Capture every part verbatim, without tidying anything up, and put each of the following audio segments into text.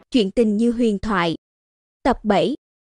Chuyện tình như huyền thoại. Tập bảy.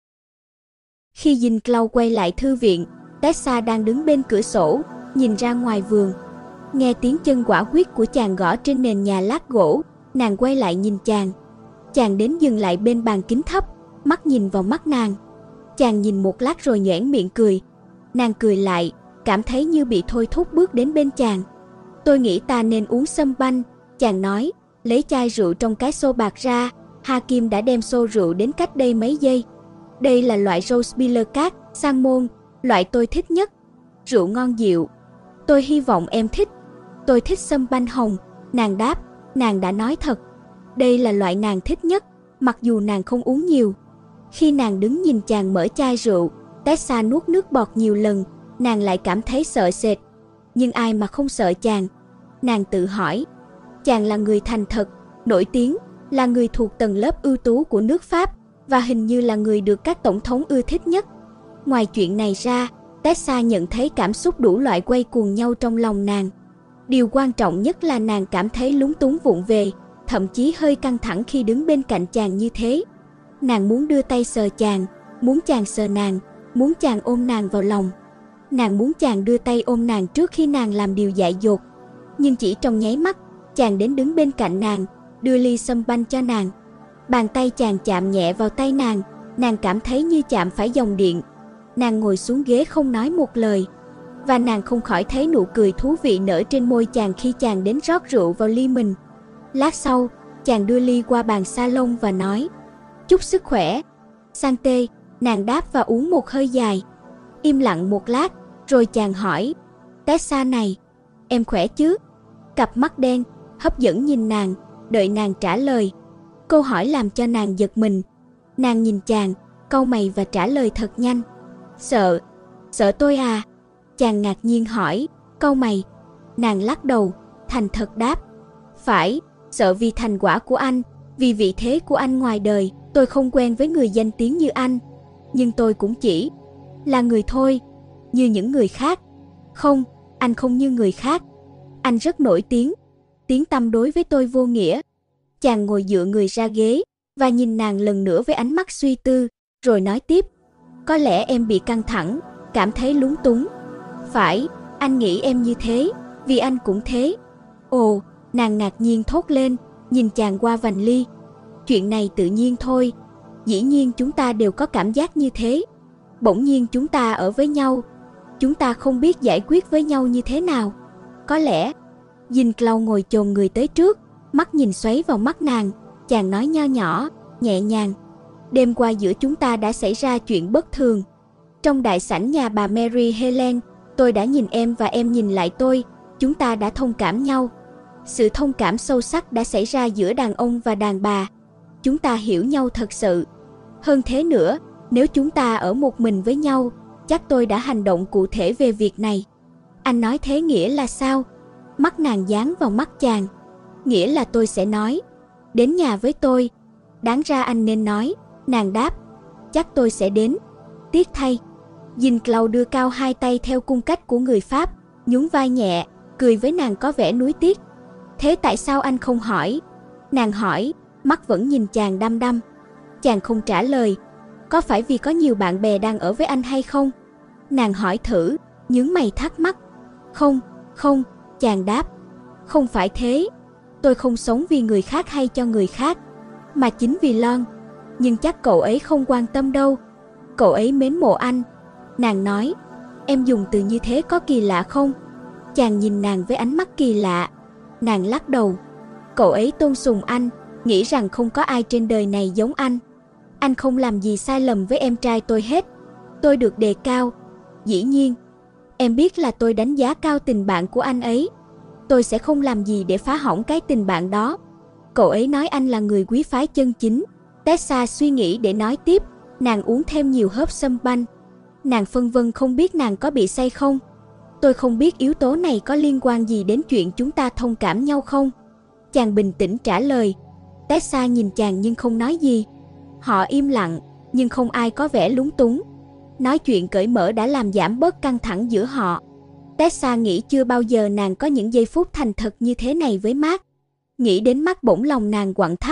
Khi Dinh Clau quay lại thư viện, Tessa đang đứng bên cửa sổ, nhìn ra ngoài vườn. Nghe tiếng chân quả quyết của chàng gõ trên nền nhà lát gỗ, nàng quay lại nhìn chàng. Chàng đến dừng lại bên bàn kính thấp, mắt nhìn vào mắt nàng. Chàng nhìn một lát rồi nhoẻn miệng cười. Nàng cười lại, cảm thấy như bị thôi thúc bước đến bên chàng. Tôi nghĩ ta nên uống sâm banh, chàng nói, lấy chai rượu trong cái xô bạc ra. Hakim đã đem xô rượu đến cách đây mấy giây. Đây là loại Rosebiller Cát, Salmon, loại tôi thích nhất. Rượu ngon dịu. Tôi hy vọng em thích. Tôi thích sâm banh hồng, nàng đáp, nàng đã nói thật. Đây là loại nàng thích nhất, mặc dù nàng không uống nhiều. Khi nàng đứng nhìn chàng mở chai rượu, Tessa nuốt nước bọt nhiều lần, nàng lại cảm thấy sợ sệt. Nhưng ai mà không sợ chàng? Nàng tự hỏi. Chàng là người thành thật, nổi tiếng, là người thuộc tầng lớp ưu tú của nước Pháp và hình như là người được các tổng thống ưa thích nhất. Ngoài chuyện này ra, Tessa nhận thấy cảm xúc đủ loại quay cuồng nhau trong lòng nàng. Điều quan trọng nhất là nàng cảm thấy lúng túng vụng về, thậm chí hơi căng thẳng khi đứng bên cạnh chàng như thế. Nàng muốn đưa tay sờ chàng, muốn chàng sờ nàng, muốn chàng ôm nàng vào lòng. Nàng muốn chàng đưa tay ôm nàng trước khi nàng làm điều dại dột. Nhưng chỉ trong nháy mắt, chàng đến đứng bên cạnh nàng, đưa ly sâm banh cho nàng. Bàn tay chàng chạm nhẹ vào tay nàng, nàng cảm thấy như chạm phải dòng điện. Nàng ngồi xuống ghế không nói một lời, và nàng không khỏi thấy nụ cười thú vị nở trên môi chàng khi chàng đến rót rượu vào ly mình. Lát sau, chàng đưa ly qua bàn salon và nói, chúc sức khỏe. Santé, nàng đáp và uống một hơi dài. Im lặng một lát, rồi chàng hỏi, Tessa này, em khỏe chứ? Cặp mắt đen, hấp dẫn nhìn nàng, đợi nàng trả lời. Câu hỏi làm cho nàng giật mình. Nàng nhìn chàng, cau mày và trả lời thật nhanh. Sợ, sợ tôi à? Chàng ngạc nhiên hỏi, cau mày. Nàng lắc đầu, thành thật đáp. Phải, sợ vì thành quả của anh, vì vị thế của anh ngoài đời. Tôi không quen với người danh tiếng như anh, nhưng tôi cũng chỉ là người thôi, như những người khác. Không, anh không như người khác. Anh rất nổi tiếng, tiếng tăm đối với tôi vô nghĩa. Chàng ngồi dựa người ra ghế và nhìn nàng lần nữa với ánh mắt suy tư, rồi nói tiếp. Có lẽ em bị căng thẳng, cảm thấy lúng túng. Phải, anh nghĩ em như thế, vì anh cũng thế. Ồ, nàng ngạc nhiên thốt lên, nhìn chàng qua vành ly. Chuyện này tự nhiên thôi. Dĩ nhiên chúng ta đều có cảm giác như thế. Bỗng nhiên chúng ta ở với nhau, chúng ta không biết giải quyết với nhau như thế nào. Có lẽ. Dinh Clau ngồi chồm người tới trước, mắt nhìn xoáy vào mắt nàng. Chàng nói nho nhỏ, nhẹ nhàng. Đêm qua giữa chúng ta đã xảy ra chuyện bất thường. Trong đại sảnh nhà bà Mary Helen, tôi đã nhìn em và em nhìn lại tôi. Chúng ta đã thông cảm nhau. Sự thông cảm sâu sắc đã xảy ra giữa đàn ông và đàn bà. Chúng ta hiểu nhau thật sự. Hơn thế nữa, nếu chúng ta ở một mình với nhau, chắc tôi đã hành động cụ thể về việc này. Anh nói thế nghĩa là sao? Mắt nàng dán vào mắt chàng. Nghĩa là tôi sẽ nói, đến nhà với tôi. Đáng ra anh nên nói, nàng đáp, chắc tôi sẽ đến. Tiếc thay. Dinh Clau đưa cao hai tay theo cung cách của người Pháp, nhún vai nhẹ, cười với nàng có vẻ nuối tiếc. Thế tại sao anh không hỏi? Nàng hỏi, mắt vẫn nhìn chàng đăm đăm. Chàng không trả lời. Có phải vì có nhiều bạn bè đang ở với anh hay không? Nàng hỏi thử, nhướng mày thắc mắc. Không, không, chàng đáp. Không phải thế. Tôi không sống vì người khác hay cho người khác, mà chính vì Lon. Nhưng chắc cậu ấy không quan tâm đâu. Cậu ấy mến mộ anh. Nàng nói, em dùng từ như thế có kỳ lạ không? Chàng nhìn nàng với ánh mắt kỳ lạ. Nàng lắc đầu. Cậu ấy tôn sùng anh, nghĩ rằng không có ai trên đời này giống anh. Anh không làm gì sai lầm với em trai tôi hết. Tôi được đề cao. Dĩ nhiên, em biết là tôi đánh giá cao tình bạn của anh ấy. Tôi sẽ không làm gì để phá hỏng cái tình bạn đó. Cậu ấy nói anh là người quý phái chân chính. Tessa suy nghĩ để nói tiếp. Nàng uống thêm nhiều hớp sâm banh. Nàng phân vân không biết nàng có bị say không. Tôi không biết yếu tố này có liên quan gì đến chuyện chúng ta thông cảm nhau không. Chàng bình tĩnh trả lời. Tessa nhìn chàng nhưng không nói gì. Họ im lặng, nhưng không ai có vẻ lúng túng. Nói chuyện cởi mở đã làm giảm bớt căng thẳng giữa họ. Tessa nghĩ chưa bao giờ nàng có những giây phút thành thật như thế này với Mark. Nghĩ đến Mark bỗng lòng nàng quặn thắt.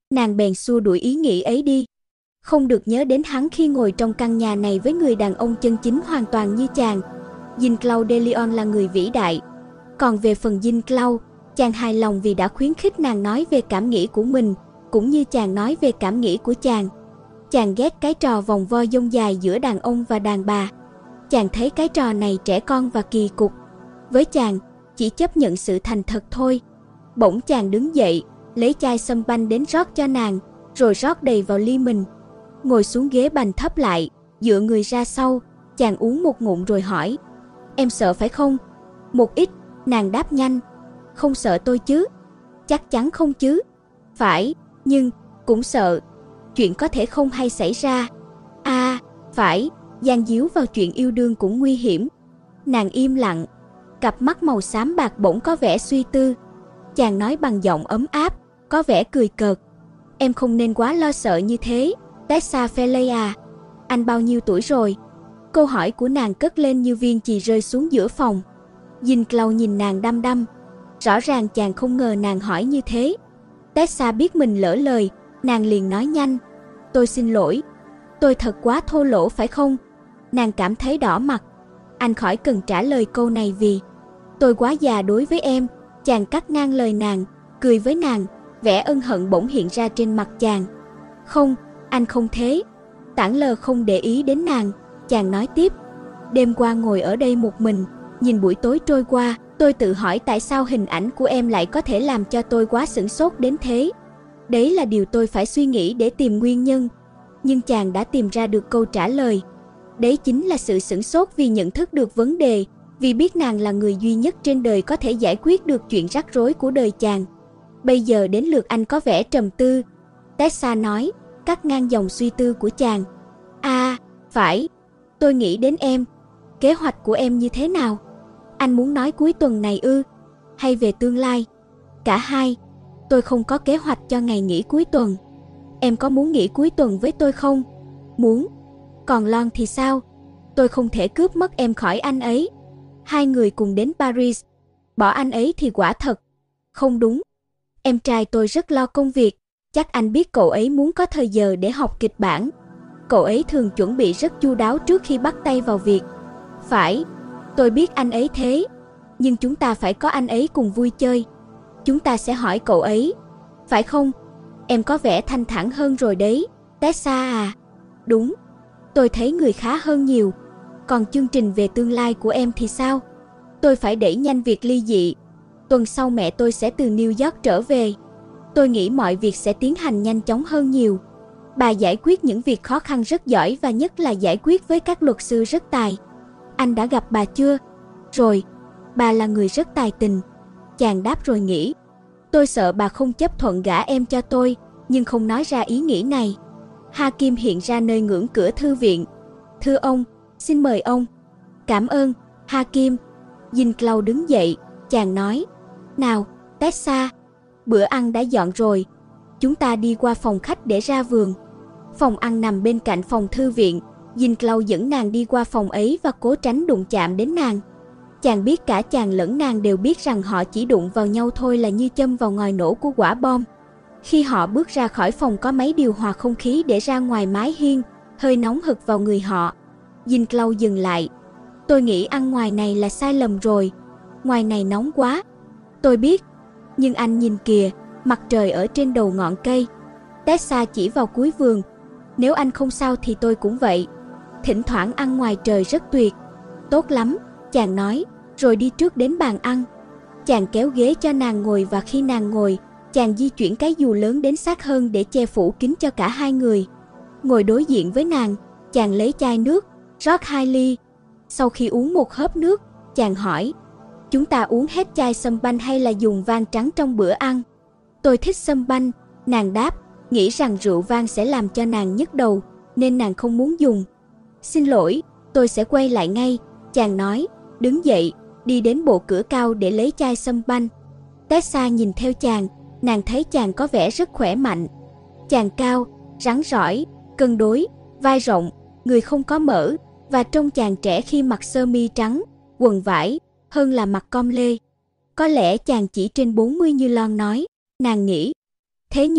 Nàng bèn xua đuổi ý nghĩ ấy đi. Không được nhớ đến hắn khi ngồi trong căn nhà này với người đàn ông chân chính hoàn toàn như chàng. Jean-Claude de Lyon là người vĩ đại. Còn về phần Jean-Claude, chàng hài lòng vì đã khuyến khích nàng nói về cảm nghĩ của mình, cũng như chàng nói về cảm nghĩ của chàng. Chàng ghét cái trò vòng vo dông dài giữa đàn ông và đàn bà. Chàng thấy cái trò này trẻ con và kỳ cục. Với chàng, chỉ chấp nhận sự thành thật thôi. Bỗng chàng đứng dậy, lấy chai sâm banh đến rót cho nàng, rồi rót đầy vào ly mình. Ngồi xuống ghế bành thấp lại, dựa người ra sau, chàng uống một ngụm rồi hỏi: "Em sợ phải không?" "Một ít," nàng đáp nhanh. "Không sợ tôi chứ?" "Chắc chắn không chứ." "Phải, nhưng cũng sợ. Chuyện có thể không hay xảy ra." "À, phải, gian díu vào chuyện yêu đương cũng nguy hiểm." Nàng im lặng, cặp mắt màu xám bạc bỗng có vẻ suy tư. Chàng nói bằng giọng ấm áp, có vẻ cười cợt: "Em không nên quá lo sợ như thế, Tessa Pheley à. Anh bao nhiêu tuổi rồi?" Câu hỏi của nàng cất lên như viên chì rơi xuống giữa phòng. Jean-Claude nhìn nàng đăm đăm. Rõ ràng chàng không ngờ nàng hỏi như thế. Tessa biết mình lỡ lời, nàng liền nói nhanh: "Tôi xin lỗi. Tôi thật quá thô lỗ phải không?" Nàng cảm thấy đỏ mặt. "Anh khỏi cần trả lời câu này vì tôi quá già đối với em." Chàng cắt ngang lời nàng, cười với nàng, vẻ ân hận bỗng hiện ra trên mặt chàng. "Không, anh không thế." Tản lờ không để ý đến nàng, chàng nói tiếp: "Đêm qua ngồi ở đây một mình, nhìn buổi tối trôi qua, tôi tự hỏi tại sao hình ảnh của em lại có thể làm cho tôi quá sửng sốt đến thế. Đấy là điều tôi phải suy nghĩ để tìm nguyên nhân." Nhưng chàng đã tìm ra được câu trả lời. Đấy chính là sự sửng sốt vì nhận thức được vấn đề, vì biết nàng là người duy nhất trên đời có thể giải quyết được chuyện rắc rối của đời chàng. "Bây giờ đến lượt anh có vẻ trầm tư," Tessa nói, cắt ngang dòng suy tư của chàng. "À, phải, tôi nghĩ đến em. Kế hoạch của em như thế nào? Anh muốn nói cuối tuần này ư? Hay về tương lai?" "Cả hai. Tôi không có kế hoạch cho ngày nghỉ cuối tuần." "Em có muốn nghỉ cuối tuần với tôi không?" "Muốn." "Còn Lon thì sao?" "Tôi không thể cướp mất em khỏi anh ấy. Hai người cùng đến Paris. Bỏ anh ấy thì quả thật không đúng. Em trai tôi rất lo công việc. Chắc anh biết cậu ấy muốn có thời giờ để học kịch bản. Cậu ấy thường chuẩn bị rất chu đáo trước khi bắt tay vào việc." "Phải, tôi biết anh ấy thế. Nhưng chúng ta phải có anh ấy cùng vui chơi. Chúng ta sẽ hỏi cậu ấy, phải không?" "Em có vẻ thanh thản hơn rồi đấy, Tessa à." "Đúng, tôi thấy người khá hơn nhiều. Còn chương trình về tương lai của em thì sao?" "Tôi phải đẩy nhanh việc ly dị. Tuần sau mẹ tôi sẽ từ New York trở về. Tôi nghĩ mọi việc sẽ tiến hành nhanh chóng hơn nhiều. Bà giải quyết những việc khó khăn rất giỏi và nhất là giải quyết với các luật sư rất tài." "Anh đã gặp bà chưa?" "Rồi, bà là người rất tài tình." Chàng đáp rồi nghĩ: "Tôi sợ bà không chấp thuận gả em cho tôi," nhưng không nói ra ý nghĩ này. Hakim hiện ra nơi ngưỡng cửa thư viện. "Thưa ông, xin mời ông." "Cảm ơn, Hakim." Jean-Claude đứng dậy, chàng nói: "Nào, Tessa, bữa ăn đã dọn rồi. Chúng ta đi qua phòng khách để ra vườn." Phòng ăn nằm bên cạnh phòng thư viện. Jean-Claude dẫn nàng đi qua phòng ấy và cố tránh đụng chạm đến nàng. Chàng biết cả chàng lẫn nàng đều biết rằng họ chỉ đụng vào nhau thôi là như châm vào ngòi nổ của quả bom. Khi họ bước ra khỏi phòng có máy điều hòa không khí để ra ngoài mái hiên, hơi nóng hực vào người họ. Jean-Claude dừng lại. "Tôi nghĩ ăn ngoài này là sai lầm rồi. Ngoài này nóng quá." "Tôi biết, nhưng anh nhìn kìa, mặt trời ở trên đầu ngọn cây." Tessa chỉ vào cuối vườn. "Nếu anh không sao thì tôi cũng vậy. Thỉnh thoảng ăn ngoài trời rất tuyệt." "Tốt lắm," chàng nói, rồi đi trước đến bàn ăn. Chàng kéo ghế cho nàng ngồi và khi nàng ngồi, chàng di chuyển cái dù lớn đến sát hơn để che phủ kín cho cả hai người. Ngồi đối diện với nàng, chàng lấy chai nước, rót hai ly. Sau khi uống một hớp nước, chàng hỏi: "Chúng ta uống hết chai sâm banh hay là dùng vang trắng trong bữa ăn?" "Tôi thích sâm banh," nàng đáp, nghĩ rằng rượu vang sẽ làm cho nàng nhức đầu, nên nàng không muốn dùng. "Xin lỗi, tôi sẽ quay lại ngay," chàng nói, đứng dậy, đi đến bộ cửa cao để lấy chai sâm banh. Tessa nhìn theo chàng, nàng thấy chàng có vẻ rất khỏe mạnh. Chàng cao, rắn rỏi, cân đối, vai rộng, người không có mỡ, và trông chàng trẻ khi mặc sơ mi trắng, quần vải, hơn là mặc com lê. Có lẽ chàng chỉ trên bốn mươi như Lon nói, nàng nghĩ. Thế nhưng,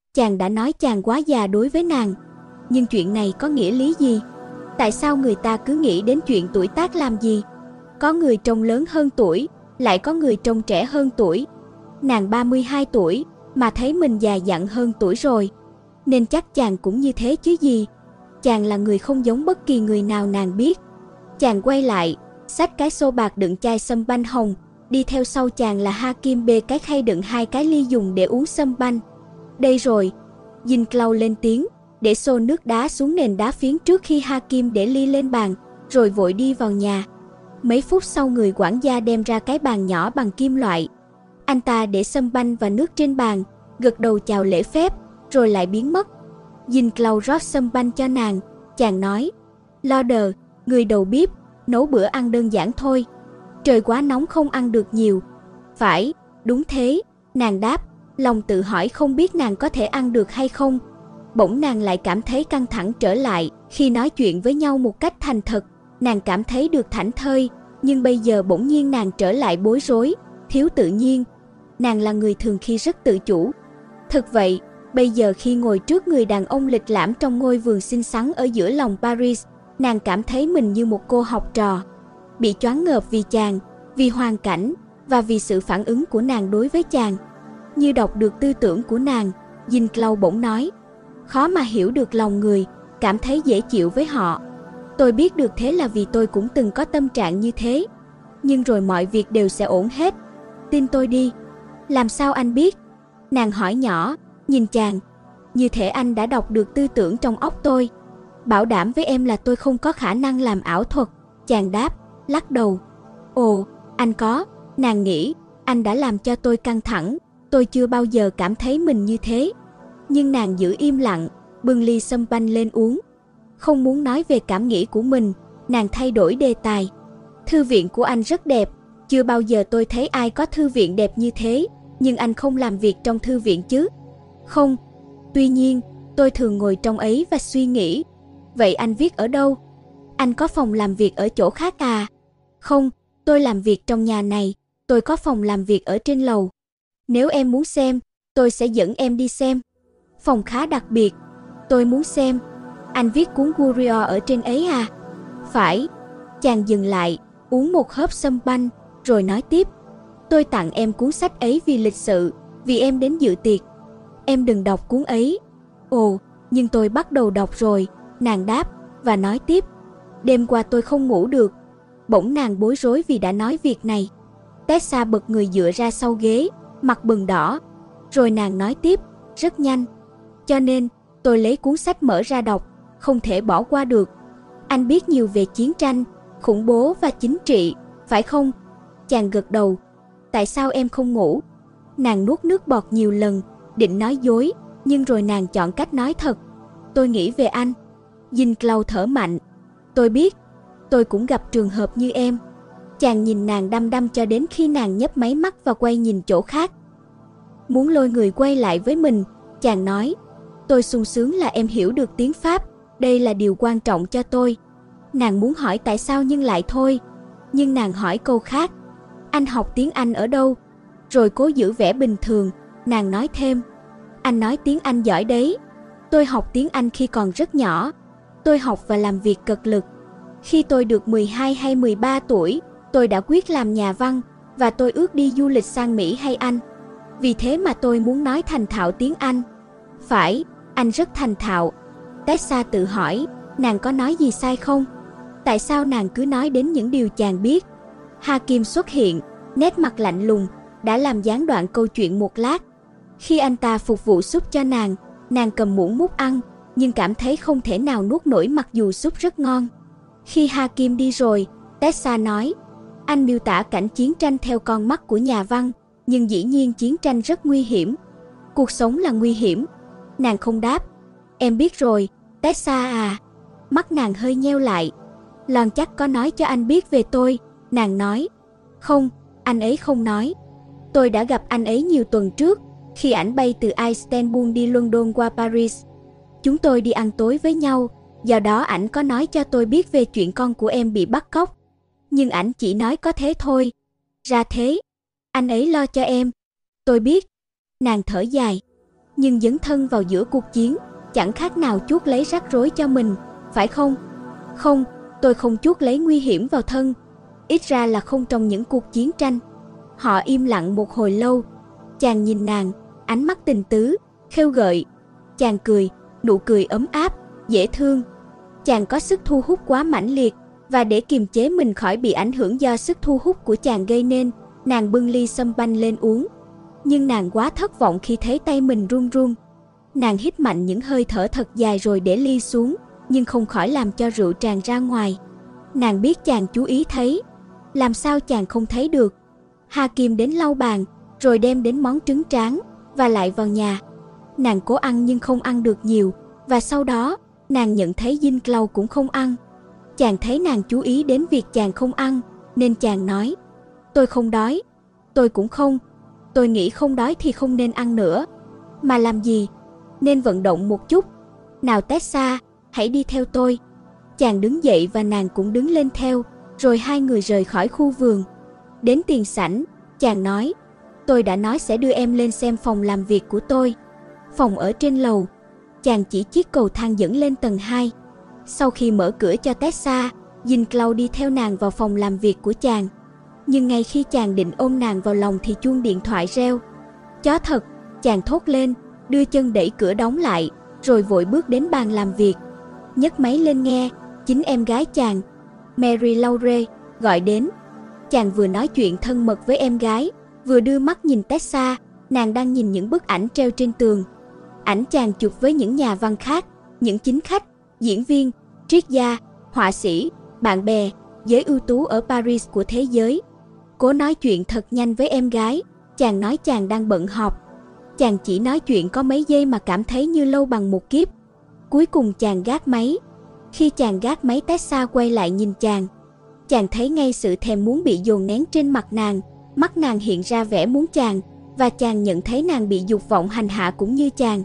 Chàng đã nói chàng quá già đối với nàng. Nhưng chuyện này có nghĩa lý gì? Tại sao người ta cứ nghĩ đến chuyện tuổi tác làm gì? Có người trông lớn hơn tuổi, lại có người trông trẻ hơn tuổi. Nàng ba mươi hai tuổi, mà thấy mình già dặn hơn tuổi rồi. Nên chắc chàng cũng như thế chứ gì. Chàng là người không giống bất kỳ người nào nàng biết. Chàng quay lại, xách cái xô bạc đựng chai sâm banh hồng. Đi theo sau chàng là Hakim bê cái khay đựng hai cái ly dùng để uống sâm banh. Đây rồi, Dinh Clau lên tiếng, để xô nước đá xuống nền đá phiến trước khi Hakim để ly lên bàn, rồi vội đi vào nhà. Mấy phút sau người quản gia đem ra cái bàn nhỏ bằng kim loại. Anh ta để sâm banh và nước trên bàn, gật đầu chào lễ phép, rồi lại biến mất. Dinh Clau rót sâm banh cho nàng, chàng nói, Lauder, người đầu bếp, nấu bữa ăn đơn giản thôi. Trời quá nóng không ăn được nhiều. Phải, đúng thế, nàng đáp, lòng tự hỏi không biết nàng có thể ăn được hay không. Bỗng nàng lại cảm thấy căng thẳng trở lại, khi nói chuyện với nhau một cách thành thật, nàng cảm thấy được thảnh thơi, nhưng bây giờ bỗng nhiên nàng trở lại bối rối, thiếu tự nhiên. Nàng là người thường khi rất tự chủ. Thực vậy, bây giờ khi ngồi trước người đàn ông lịch lãm trong ngôi vườn xinh xắn ở giữa lòng Paris, nàng cảm thấy mình như một cô học trò, bị choáng ngợp vì chàng, vì hoàn cảnh và vì sự phản ứng của nàng đối với chàng. Như đọc được tư tưởng của nàng, Dinh Clau bỗng nói, khó mà hiểu được lòng người, cảm thấy dễ chịu với họ. Tôi biết được thế là vì tôi cũng từng có tâm trạng như thế. Nhưng rồi mọi việc đều sẽ ổn hết. Tin tôi đi. Làm sao anh biết? Nàng hỏi nhỏ, nhìn chàng. Như thể anh đã đọc được tư tưởng trong óc tôi. Bảo đảm với em là tôi không có khả năng làm ảo thuật. Chàng đáp, lắc đầu. Ồ, anh có. Nàng nghĩ, anh đã làm cho tôi căng thẳng. Tôi chưa bao giờ cảm thấy mình như thế. Nhưng nàng giữ im lặng, bưng ly sâm banh lên uống. Không muốn nói về cảm nghĩ của mình, nàng thay đổi đề tài. Thư viện của anh rất đẹp, chưa bao giờ tôi thấy ai có thư viện đẹp như thế, nhưng anh không làm việc trong thư viện chứ? Không. Tuy nhiên, tôi thường ngồi trong ấy và suy nghĩ. Vậy anh viết ở đâu? Anh có phòng làm việc ở chỗ khác à? Không, tôi làm việc trong nhà này, tôi có phòng làm việc ở trên lầu. Nếu em muốn xem, tôi sẽ dẫn em đi xem. Phòng khá đặc biệt, tôi muốn xem. Anh viết cuốn Gurion ở trên ấy à? Phải. Chàng dừng lại, uống một hớp sâm banh, rồi nói tiếp. Tôi tặng em cuốn sách ấy vì lịch sự, vì em đến dự tiệc. Em đừng đọc cuốn ấy. Ồ, nhưng tôi bắt đầu đọc rồi, nàng đáp, và nói tiếp. Đêm qua tôi không ngủ được. Bỗng nàng bối rối vì đã nói việc này. Tessa bật người dựa ra sau ghế, mặt bừng đỏ. Rồi nàng nói tiếp, rất nhanh. Cho nên, tôi lấy cuốn sách mở ra đọc, không thể bỏ qua được. Anh biết nhiều về chiến tranh, khủng bố và chính trị, phải không? Chàng gật đầu. Tại sao em không ngủ? Nàng nuốt nước bọt nhiều lần, định nói dối, nhưng rồi nàng chọn cách nói thật. Tôi nghĩ về anh. Dinh Clau thở mạnh. Tôi biết, tôi cũng gặp trường hợp như em. Chàng nhìn nàng đăm đăm cho đến khi nàng nhấp máy mắt và quay nhìn chỗ khác. Muốn lôi người quay lại với mình, chàng nói. Tôi sung sướng là em hiểu được tiếng Pháp, đây là điều quan trọng cho tôi. Nàng muốn hỏi tại sao nhưng lại thôi. Nhưng nàng hỏi câu khác. Anh học tiếng Anh ở đâu? Rồi cố giữ vẻ bình thường, nàng nói thêm. Anh nói tiếng Anh giỏi đấy. Tôi học tiếng Anh khi còn rất nhỏ. Tôi học và làm việc cật lực. Khi tôi được mười hai hay mười ba tuổi, tôi đã quyết làm nhà văn, và tôi ước đi du lịch sang Mỹ hay Anh. Vì thế mà tôi muốn nói thành thạo tiếng Anh. Phải, anh rất thành thạo. Tessa tự hỏi, nàng có nói gì sai không? Tại sao nàng cứ nói đến những điều chàng biết? Hakim xuất hiện, nét mặt lạnh lùng, đã làm gián đoạn câu chuyện một lát. Khi anh ta phục vụ súp cho nàng, nàng cầm muỗng múc ăn, nhưng cảm thấy không thể nào nuốt nổi mặc dù súp rất ngon. Khi Hakim đi rồi, Tessa nói, anh miêu tả cảnh chiến tranh theo con mắt của nhà văn, nhưng dĩ nhiên chiến tranh rất nguy hiểm. Cuộc sống là nguy hiểm. Nàng không đáp. Em biết rồi, Tessa à. Mắt nàng hơi nheo lại. Lon chắc có nói cho anh biết về tôi, nàng nói. Không, anh ấy không nói. Tôi đã gặp anh ấy nhiều tuần trước, khi ảnh bay từ Istanbul đi London qua Paris. Chúng tôi đi ăn tối với nhau, do đó ảnh có nói cho tôi biết về chuyện con của em bị bắt cóc. Nhưng ảnh chỉ nói có thế thôi. Ra thế, anh ấy lo cho em. Tôi biết. Nàng thở dài. Nhưng dấn thân vào giữa cuộc chiến, chẳng khác nào chuốc lấy rắc rối cho mình, phải không? Không, tôi không chuốc lấy nguy hiểm vào thân. Ít ra là không trong những cuộc chiến tranh. Họ im lặng một hồi lâu. Chàng nhìn nàng, ánh mắt tình tứ, khêu gợi. Chàng cười, nụ cười ấm áp, dễ thương. Chàng có sức thu hút quá mãnh liệt, và để kiềm chế mình khỏi bị ảnh hưởng do sức thu hút của chàng gây nên, nàng bưng ly sâm banh lên uống. Nhưng nàng quá thất vọng khi thấy tay mình run run. Nàng hít mạnh những hơi thở thật dài rồi để ly xuống, nhưng không khỏi làm cho rượu tràn ra ngoài. Nàng biết chàng chú ý thấy. Làm sao chàng không thấy được? Hakim đến lau bàn, rồi đem đến món trứng tráng, và lại vào nhà. Nàng cố ăn nhưng không ăn được nhiều, và sau đó, nàng nhận thấy Dinh Clau cũng không ăn. Chàng thấy nàng chú ý đến việc chàng không ăn, nên chàng nói: tôi không đói. Tôi cũng không. Tôi nghĩ không đói thì không nên ăn nữa. Mà làm gì? Nên vận động một chút. Nào Tessa, hãy đi theo tôi. Chàng đứng dậy và nàng cũng đứng lên theo, rồi hai người rời khỏi khu vườn. Đến tiền sảnh, chàng nói: tôi đã nói sẽ đưa em lên xem phòng làm việc của tôi. Phòng ở trên lầu. Chàng chỉ chiếc cầu thang dẫn lên tầng hai. Sau khi mở cửa cho Tessa, Dinh Clau đi theo nàng vào phòng làm việc của chàng. Nhưng ngay khi chàng định ôm nàng vào lòng thì chuông điện thoại reo. Chó thật, chàng thốt lên, đưa chân đẩy cửa đóng lại, rồi vội bước đến bàn làm việc. Nhấc máy lên nghe, chính em gái chàng, Mary Laure, gọi đến. Chàng vừa nói chuyện thân mật với em gái, vừa đưa mắt nhìn Tessa, nàng đang nhìn những bức ảnh treo trên tường. Ảnh chàng chụp với những nhà văn khác, những chính khách, diễn viên, triết gia, họa sĩ, bạn bè, giới ưu tú ở Paris của thế giới. Cố nói chuyện thật nhanh với em gái, chàng nói chàng đang bận họp. Chàng chỉ nói chuyện có mấy giây mà cảm thấy như lâu bằng một kiếp. Cuối cùng chàng gác máy. Khi chàng gác máy, Tessa quay lại nhìn chàng. Chàng thấy ngay sự thèm muốn bị dồn nén trên mặt nàng, mắt nàng hiện ra vẻ muốn chàng, và chàng nhận thấy nàng bị dục vọng hành hạ cũng như chàng.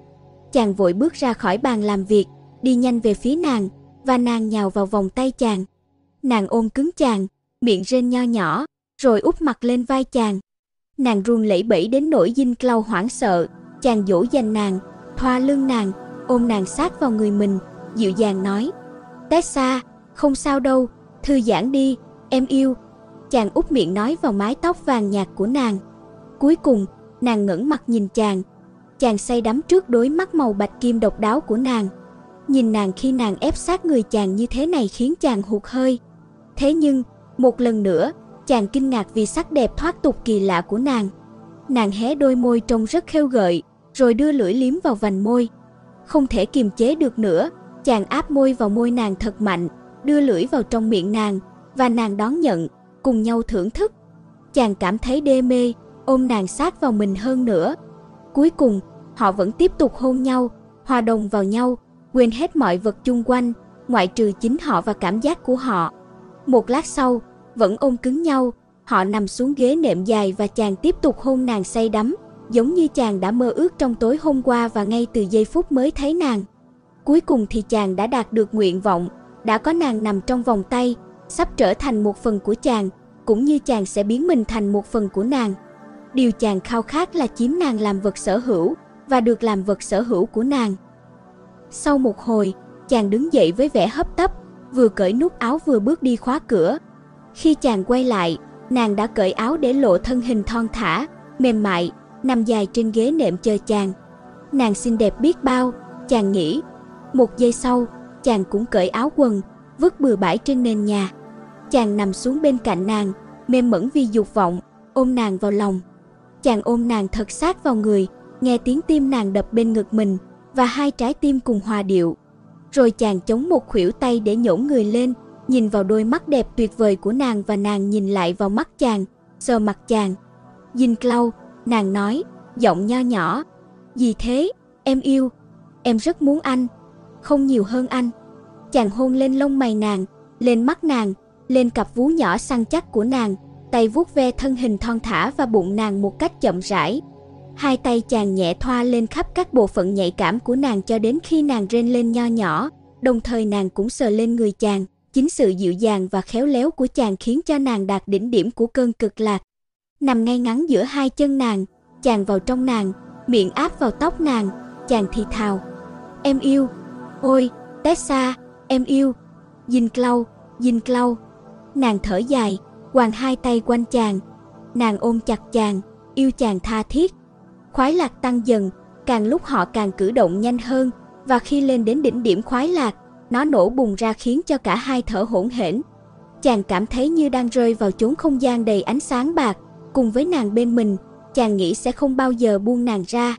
Chàng vội bước ra khỏi bàn làm việc, đi nhanh về phía nàng, và nàng nhào vào vòng tay chàng. Nàng ôm cứng chàng, miệng rên nho nhỏ, rồi úp mặt lên vai chàng. Nàng run lẩy bẩy đến nỗi Dinh Clau hoảng sợ. Chàng dỗ dành nàng, thoa lưng nàng, ôm nàng sát vào người mình, dịu dàng nói: Tessa, không sao đâu, thư giãn đi, em yêu. Chàng úp miệng nói vào mái tóc vàng nhạt của nàng. Cuối cùng, nàng ngẩng mặt nhìn chàng. Chàng say đắm trước đôi mắt màu bạch kim độc đáo của nàng. Nhìn nàng khi nàng ép sát người chàng như thế này khiến chàng hụt hơi. Thế nhưng, một lần nữa, chàng kinh ngạc vì sắc đẹp thoát tục kỳ lạ của nàng. Nàng hé đôi môi trông rất khêu gợi, rồi đưa lưỡi liếm vào vành môi. Không thể kiềm chế được nữa, chàng áp môi vào môi nàng thật mạnh, đưa lưỡi vào trong miệng nàng, và nàng đón nhận, cùng nhau thưởng thức. Chàng cảm thấy đê mê, ôm nàng sát vào mình hơn nữa. Cuối cùng, họ vẫn tiếp tục hôn nhau, hòa đồng vào nhau, quên hết mọi vật chung quanh, ngoại trừ chính họ và cảm giác của họ. Một lát sau, vẫn ôm cứng nhau, họ nằm xuống ghế nệm dài và chàng tiếp tục hôn nàng say đắm, giống như chàng đã mơ ước trong tối hôm qua và ngay từ giây phút mới thấy nàng. Cuối cùng thì chàng đã đạt được nguyện vọng, đã có nàng nằm trong vòng tay, sắp trở thành một phần của chàng, cũng như chàng sẽ biến mình thành một phần của nàng. Điều chàng khao khát là chiếm nàng làm vật sở hữu, và được làm vật sở hữu của nàng. Sau một hồi, chàng đứng dậy với vẻ hấp tấp, vừa cởi nút áo vừa bước đi khóa cửa. Khi chàng quay lại, nàng đã cởi áo để lộ thân hình thon thả, mềm mại, nằm dài trên ghế nệm chờ chàng. Nàng xinh đẹp biết bao, chàng nghĩ. Một giây sau, chàng cũng cởi áo quần, vứt bừa bãi trên nền nhà. Chàng nằm xuống bên cạnh nàng, mềm mẫn vì dục vọng, ôm nàng vào lòng. Chàng ôm nàng thật sát vào người, nghe tiếng tim nàng đập bên ngực mình, và hai trái tim cùng hòa điệu. Rồi chàng chống một khuỷu tay để nhổn người lên, nhìn vào đôi mắt đẹp tuyệt vời của nàng, và nàng nhìn lại vào mắt chàng, sờ mặt chàng. Dinh Clau, nàng nói, giọng nho nhỏ. Gì thế, em yêu? Em rất muốn anh. Không nhiều hơn anh. Chàng hôn lên lông mày nàng, lên mắt nàng, lên cặp vú nhỏ săn chắc của nàng, tay vuốt ve thân hình thon thả và bụng nàng một cách chậm rãi. Hai tay chàng nhẹ thoa lên khắp các bộ phận nhạy cảm của nàng cho đến khi nàng rên lên nho nhỏ, đồng thời nàng cũng sờ lên người chàng. Chính sự dịu dàng và khéo léo của chàng khiến cho nàng đạt đỉnh điểm của cơn cực lạc. Nằm ngay ngắn giữa hai chân nàng, chàng vào trong nàng, miệng áp vào tóc nàng, chàng thì thào. Em yêu. Ôi, Tessa, em yêu. Jean-Claude, Jean-Claude. Nàng thở dài, quàng hai tay quanh chàng. Nàng ôm chặt chàng, yêu chàng tha thiết. Khoái lạc tăng dần, càng lúc họ càng cử động nhanh hơn, và khi lên đến đỉnh điểm khoái lạc, nó nổ bùng ra khiến cho cả hai thở hổn hển. Chàng cảm thấy như đang rơi vào chốn không gian đầy ánh sáng bạc, cùng với nàng bên mình, chàng nghĩ sẽ không bao giờ buông nàng ra.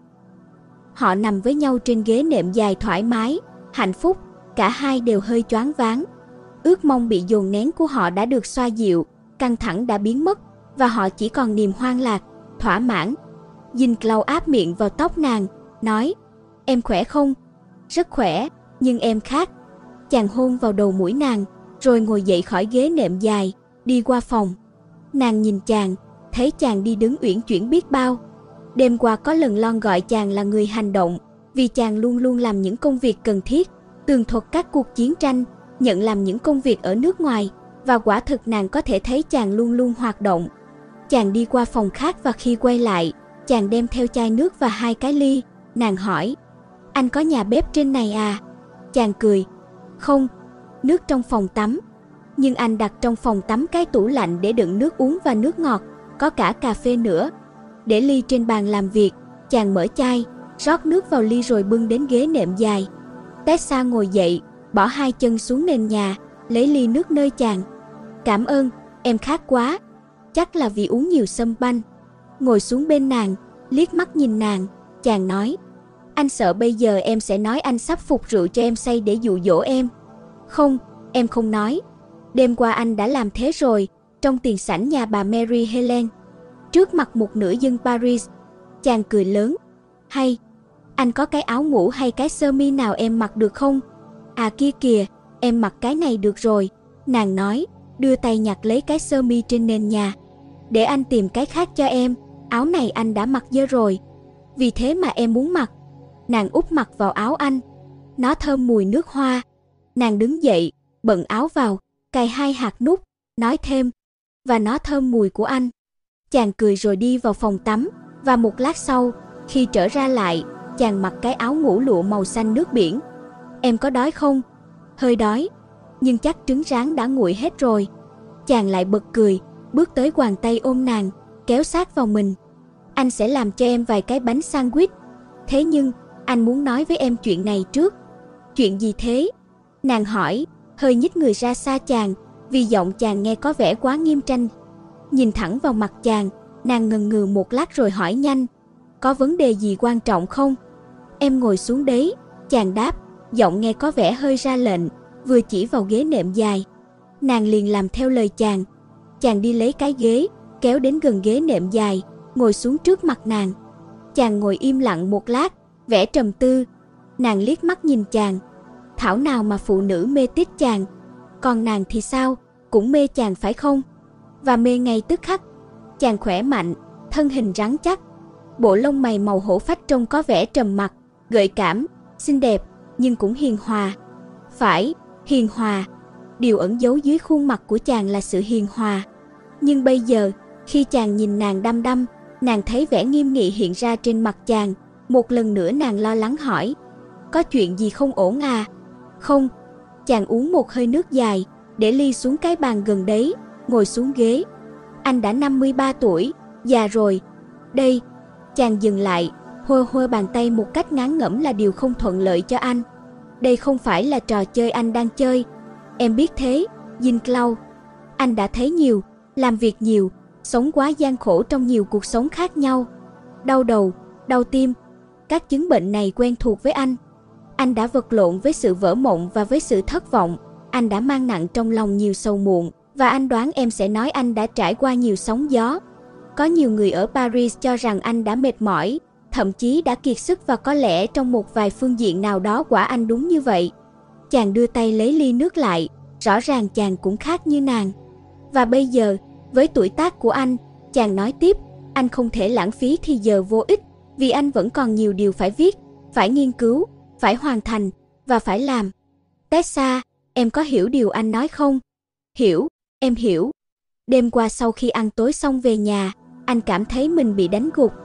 Họ nằm với nhau trên ghế nệm dài thoải mái, hạnh phúc, cả hai đều hơi choáng váng. Ước mong bị dồn nén của họ đã được xoa dịu, căng thẳng đã biến mất, và họ chỉ còn niềm hoang lạc, thỏa mãn. Jean-Claude áp miệng vào tóc nàng, nói, em khỏe không? Rất khỏe, nhưng em khác. Chàng hôn vào đầu mũi nàng, rồi ngồi dậy khỏi ghế nệm dài, đi qua phòng. Nàng nhìn chàng, thấy chàng đi đứng uyển chuyển biết bao. Đêm qua có lần Lon gọi chàng là người hành động, vì chàng luôn luôn làm những công việc cần thiết, tường thuật các cuộc chiến tranh, nhận làm những công việc ở nước ngoài, và quả thực nàng có thể thấy chàng luôn luôn hoạt động. Chàng đi qua phòng khác và khi quay lại, chàng đem theo chai nước và hai cái ly. Nàng hỏi, anh có nhà bếp trên này à? Chàng cười, không, nước trong phòng tắm. Nhưng anh đặt trong phòng tắm cái tủ lạnh để đựng nước uống và nước ngọt, có cả cà phê nữa. Để ly trên bàn làm việc, chàng mở chai, rót nước vào ly rồi bưng đến ghế nệm dài. Tessa ngồi dậy, bỏ hai chân xuống nền nhà, lấy ly nước nơi chàng. Cảm ơn, em khát quá. Chắc là vì uống nhiều sâm banh. Ngồi xuống bên nàng, liếc mắt nhìn nàng, chàng nói, anh sợ bây giờ em sẽ nói anh sắp phục rượu cho em say để dụ dỗ em. Không, em không nói. Đêm qua anh đã làm thế rồi, trong tiền sảnh nhà bà Mary Helen, trước mặt một nửa dân Paris. Chàng cười lớn, hay, anh có cái áo ngủ hay cái sơ mi nào em mặc được không? À kia kìa, em mặc cái này được rồi, nàng nói, đưa tay nhặt lấy cái sơ mi trên nền nhà. Để anh tìm cái khác cho em, áo này anh đã mặc dơ rồi. Vì thế mà em muốn mặc. Nàng úp mặt vào áo anh. Nó thơm mùi nước hoa. Nàng đứng dậy, bận áo vào, cài hai hạt nút, nói thêm, và nó thơm mùi của anh. Chàng cười rồi đi vào phòng tắm, và một lát sau, khi trở ra lại, chàng mặc cái áo ngủ lụa màu xanh nước biển. Em có đói không? Hơi đói, nhưng chắc trứng rán đã nguội hết rồi. Chàng lại bật cười, bước tới quàng tay ôm nàng, kéo sát vào mình. Anh sẽ làm cho em vài cái bánh sandwich. Thế nhưng, anh muốn nói với em chuyện này trước. Chuyện gì thế? Nàng hỏi, hơi nhích người ra xa chàng, vì giọng chàng nghe có vẻ quá nghiêm trang. Nhìn thẳng vào mặt chàng, nàng ngần ngừ một lát rồi hỏi nhanh, có vấn đề gì quan trọng không? Em ngồi xuống đấy, chàng đáp, giọng nghe có vẻ hơi ra lệnh, vừa chỉ vào ghế nệm dài. Nàng liền làm theo lời chàng. Chàng đi lấy cái ghế, kéo đến gần ghế nệm dài, ngồi xuống trước mặt nàng. Chàng ngồi im lặng một lát, vẻ trầm tư. Nàng liếc mắt nhìn chàng. Thảo nào mà phụ nữ mê tít chàng. Còn nàng thì sao, cũng mê chàng phải không? Và mê ngay tức khắc. Chàng khỏe mạnh, thân hình rắn chắc. Bộ lông mày màu hổ phách trông có vẻ trầm mặc, gợi cảm, xinh đẹp, nhưng cũng hiền hòa. Phải, hiền hòa. Điều ẩn giấu dưới khuôn mặt của chàng là sự hiền hòa. Nhưng bây giờ, khi chàng nhìn nàng đăm đăm, nàng thấy vẻ nghiêm nghị hiện ra trên mặt chàng. Một lần nữa nàng lo lắng hỏi, có chuyện gì không ổn à? Không. Chàng uống một hơi nước dài, để ly xuống cái bàn gần đấy, ngồi xuống ghế. Anh đã năm mươi ba tuổi, già rồi. Đây, chàng dừng lại, hơ hơ bàn tay một cách ngán ngẩm là điều không thuận lợi cho anh. Đây không phải là trò chơi anh đang chơi. Em biết thế, Jean-Claude. Anh đã thấy nhiều, làm việc nhiều, sống quá gian khổ trong nhiều cuộc sống khác nhau. Đau đầu, đau tim, các chứng bệnh này quen thuộc với anh. Anh đã vật lộn với sự vỡ mộng và với sự thất vọng. Anh đã mang nặng trong lòng nhiều sầu muộn, và anh đoán em sẽ nói anh đã trải qua nhiều sóng gió. Có nhiều người ở Paris cho rằng anh đã mệt mỏi, thậm chí đã kiệt sức, và có lẽ trong một vài phương diện nào đó quả anh đúng như vậy. Chàng đưa tay lấy ly nước lại, rõ ràng chàng cũng khác như nàng. Và bây giờ, với tuổi tác của anh, chàng nói tiếp, anh không thể lãng phí thì giờ vô ích, vì anh vẫn còn nhiều điều phải viết, phải nghiên cứu, phải hoàn thành, và phải làm. Tessa, em có hiểu điều anh nói không? Hiểu, em hiểu. Đêm qua sau khi ăn tối xong về nhà, anh cảm thấy mình bị đánh gục.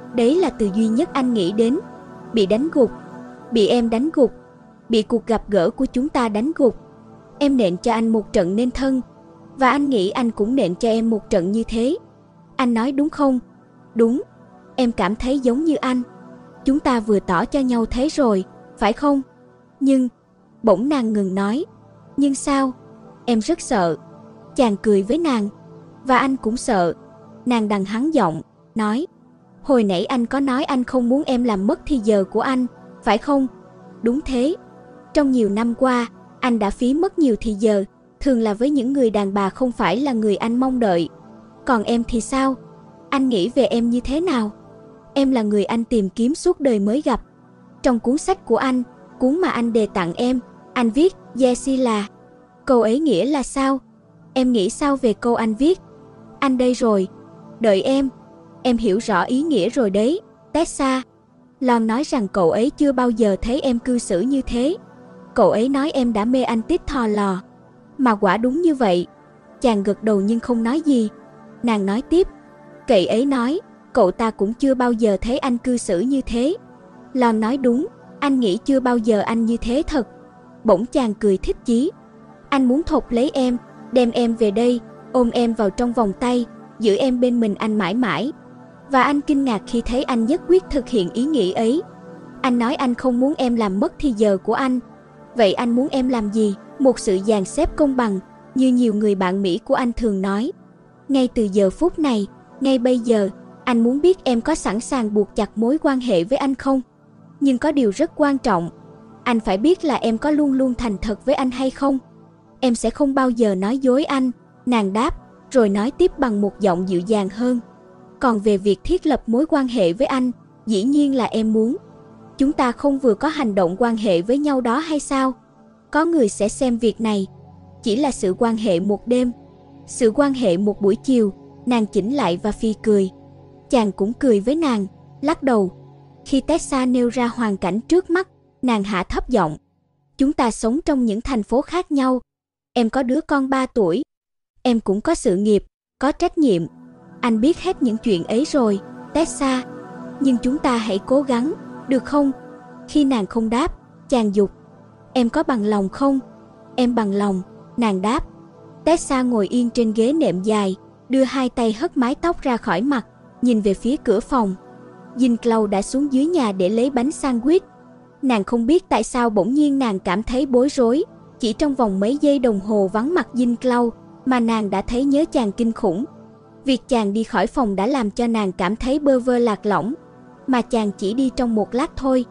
Đấy là từ duy nhất anh nghĩ đến. Bị đánh gục, bị em đánh gục, bị cuộc gặp gỡ của chúng ta đánh gục. Em nện cho anh một trận nên thân, và anh nghĩ anh cũng nện cho em một trận như thế. Anh nói đúng không? Đúng, em cảm thấy giống như anh. Chúng ta vừa tỏ cho nhau thế rồi, phải không? Nhưng, bỗng nàng ngừng nói. Nhưng sao? Em rất sợ. Chàng cười với nàng. Và anh cũng sợ. Nàng đằng hắn giọng, nói. Hồi nãy anh có nói anh không muốn em làm mất thì giờ của anh, phải không? Đúng thế. Trong nhiều năm qua, anh đã phí mất nhiều thì giờ, thường là với những người đàn bà không phải là người anh mong đợi. Còn em thì sao? Anh nghĩ về em như thế nào? Em là người anh tìm kiếm suốt đời mới gặp. Trong cuốn sách của anh, cuốn mà anh đề tặng em, anh viết Jessie là. Câu ấy nghĩa là sao? Em nghĩ sao về câu anh viết? Anh đây rồi. Đợi em. Em hiểu rõ ý nghĩa rồi đấy, Tessa. Lon nói rằng cậu ấy chưa bao giờ thấy em cư xử như thế. Cậu ấy nói em đã mê anh tít thò lò. Mà quả đúng như vậy. Chàng gật đầu nhưng không nói gì. Nàng nói tiếp. Cậy ấy nói, cậu ta cũng chưa bao giờ thấy anh cư xử như thế. Lon nói đúng, anh nghĩ chưa bao giờ anh như thế thật. Bỗng chàng cười thích chí. Anh muốn thột lấy em, đem em về đây, ôm em vào trong vòng tay, giữ em bên mình anh mãi mãi. Và anh kinh ngạc khi thấy anh nhất quyết thực hiện ý nghĩ ấy. Anh nói anh không muốn em làm mất thì giờ của anh. Vậy anh muốn em làm gì? Một sự dàn xếp công bằng, như nhiều người bạn Mỹ của anh thường nói. Ngay từ giờ phút này, ngay bây giờ, anh muốn biết em có sẵn sàng buộc chặt mối quan hệ với anh không? Nhưng có điều rất quan trọng. Anh phải biết là em có luôn luôn thành thật với anh hay không? Em sẽ không bao giờ nói dối anh, nàng đáp, rồi nói tiếp bằng một giọng dịu dàng hơn. Còn về việc thiết lập mối quan hệ với anh, dĩ nhiên là em muốn. Chúng ta không vừa có hành động quan hệ với nhau đó hay sao? Có người sẽ xem việc này chỉ là sự quan hệ một đêm, sự quan hệ một buổi chiều. Nàng chỉnh lại và phi cười. Chàng cũng cười với nàng, lắc đầu. Khi Tessa nêu ra hoàn cảnh trước mắt, nàng hạ thấp giọng. Chúng ta sống trong những thành phố khác nhau. Em có đứa con ba tuổi. Em cũng có sự nghiệp, có trách nhiệm. Anh biết hết những chuyện ấy rồi, Tessa. Nhưng chúng ta hãy cố gắng, được không? Khi nàng không đáp, chàng dục. Em có bằng lòng không? Em bằng lòng, nàng đáp. Tessa ngồi yên trên ghế nệm dài, đưa hai tay hất mái tóc ra khỏi mặt, nhìn về phía cửa phòng. Jean-Claude đã xuống dưới nhà để lấy bánh sandwich. Nàng không biết tại sao bỗng nhiên nàng cảm thấy bối rối. Chỉ trong vòng mấy giây đồng hồ vắng mặt Jean-Claude mà nàng đã thấy nhớ chàng kinh khủng. Việc chàng đi khỏi phòng đã làm cho nàng cảm thấy bơ vơ lạc lõng. Mà chàng chỉ đi trong một lát thôi.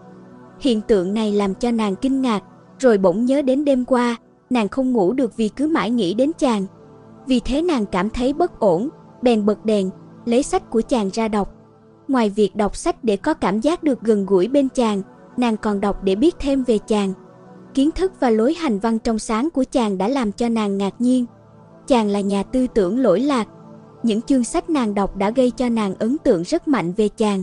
Hiện tượng này làm cho nàng kinh ngạc, rồi bỗng nhớ đến đêm qua, nàng không ngủ được vì cứ mãi nghĩ đến chàng. Vì thế nàng cảm thấy bất ổn, bèn bật đèn, lấy sách của chàng ra đọc. Ngoài việc đọc sách để có cảm giác được gần gũi bên chàng, nàng còn đọc để biết thêm về chàng. Kiến thức và lối hành văn trong sáng của chàng đã làm cho nàng ngạc nhiên. Chàng là nhà tư tưởng lỗi lạc. Những chương sách nàng đọc đã gây cho nàng ấn tượng rất mạnh về chàng.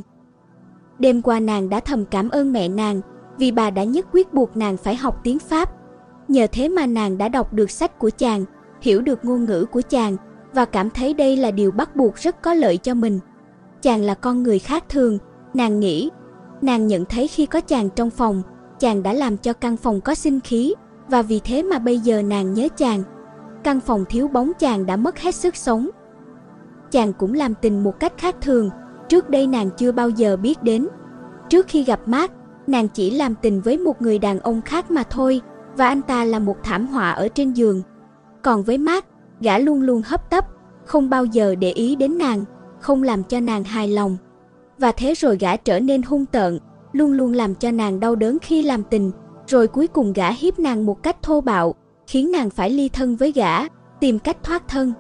Đêm qua nàng đã thầm cảm ơn mẹ nàng, vì bà đã nhất quyết buộc nàng phải học tiếng Pháp. Nhờ thế mà nàng đã đọc được sách của chàng, hiểu được ngôn ngữ của chàng, và cảm thấy đây là điều bắt buộc rất có lợi cho mình. Chàng là con người khác thường, nàng nghĩ. Nàng nhận thấy khi có chàng trong phòng, chàng đã làm cho căn phòng có sinh khí, và vì thế mà bây giờ nàng nhớ chàng. Căn phòng thiếu bóng chàng đã mất hết sức sống. Chàng cũng làm tình một cách khác thường, trước đây nàng chưa bao giờ biết đến. Trước khi gặp Mark, nàng chỉ làm tình với một người đàn ông khác mà thôi, và anh ta là một thảm họa ở trên giường. Còn với Mark, gã luôn luôn hấp tấp, không bao giờ để ý đến nàng, không làm cho nàng hài lòng. Và thế rồi gã trở nên hung tợn, luôn luôn làm cho nàng đau đớn khi làm tình, rồi cuối cùng gã hiếp nàng một cách thô bạo, khiến nàng phải ly thân với gã, tìm cách thoát thân.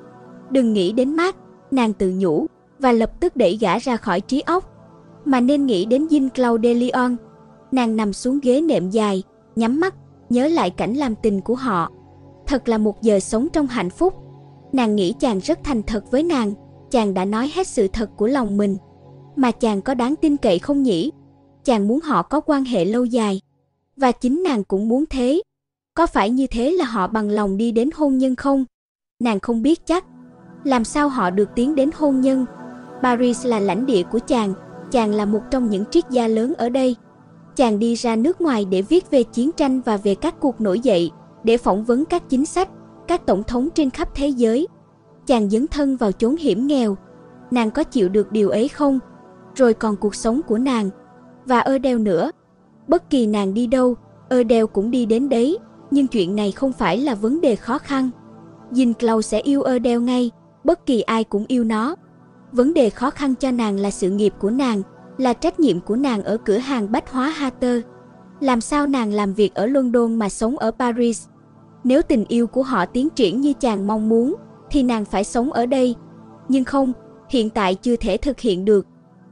Đừng nghĩ đến Mark, nàng tự nhủ, và lập tức đẩy gã ra khỏi trí óc, mà nên nghĩ đến Jean-Claude de Lyon. Nàng nằm xuống ghế nệm dài, nhắm mắt, nhớ lại cảnh làm tình của họ. Thật là một giờ sống trong hạnh phúc. Nàng nghĩ chàng rất thành thật với nàng, chàng đã nói hết sự thật của lòng mình. Mà chàng có đáng tin cậy không nhỉ? Chàng muốn họ có quan hệ lâu dài. Và chính nàng cũng muốn thế. Có phải như thế là họ bằng lòng đi đến hôn nhân không? Nàng không biết chắc. Làm sao họ được tiến đến hôn nhân? Paris là lãnh địa của chàng, chàng là một trong những triết gia lớn ở đây. Chàng đi ra nước ngoài để viết về chiến tranh và về các cuộc nổi dậy, để phỏng vấn các chính sách, các tổng thống trên khắp thế giới. Chàng dấn thân vào chốn hiểm nghèo. Nàng có chịu được điều ấy không? Rồi còn cuộc sống của nàng. Và Adele nữa. Bất kỳ nàng đi đâu, Adele cũng đi đến đấy. Nhưng chuyện này không phải là vấn đề khó khăn. Jean-Claude sẽ yêu Adele ngay, bất kỳ ai cũng yêu nó. Vấn đề khó khăn cho nàng là sự nghiệp của nàng, là trách nhiệm của nàng ở cửa hàng bách hóa Hatter. Làm sao nàng làm việc ở London mà sống ở Paris? Nếu tình yêu của họ tiến triển như chàng mong muốn, thì nàng phải sống ở đây. Nhưng không, hiện tại chưa thể thực hiện được.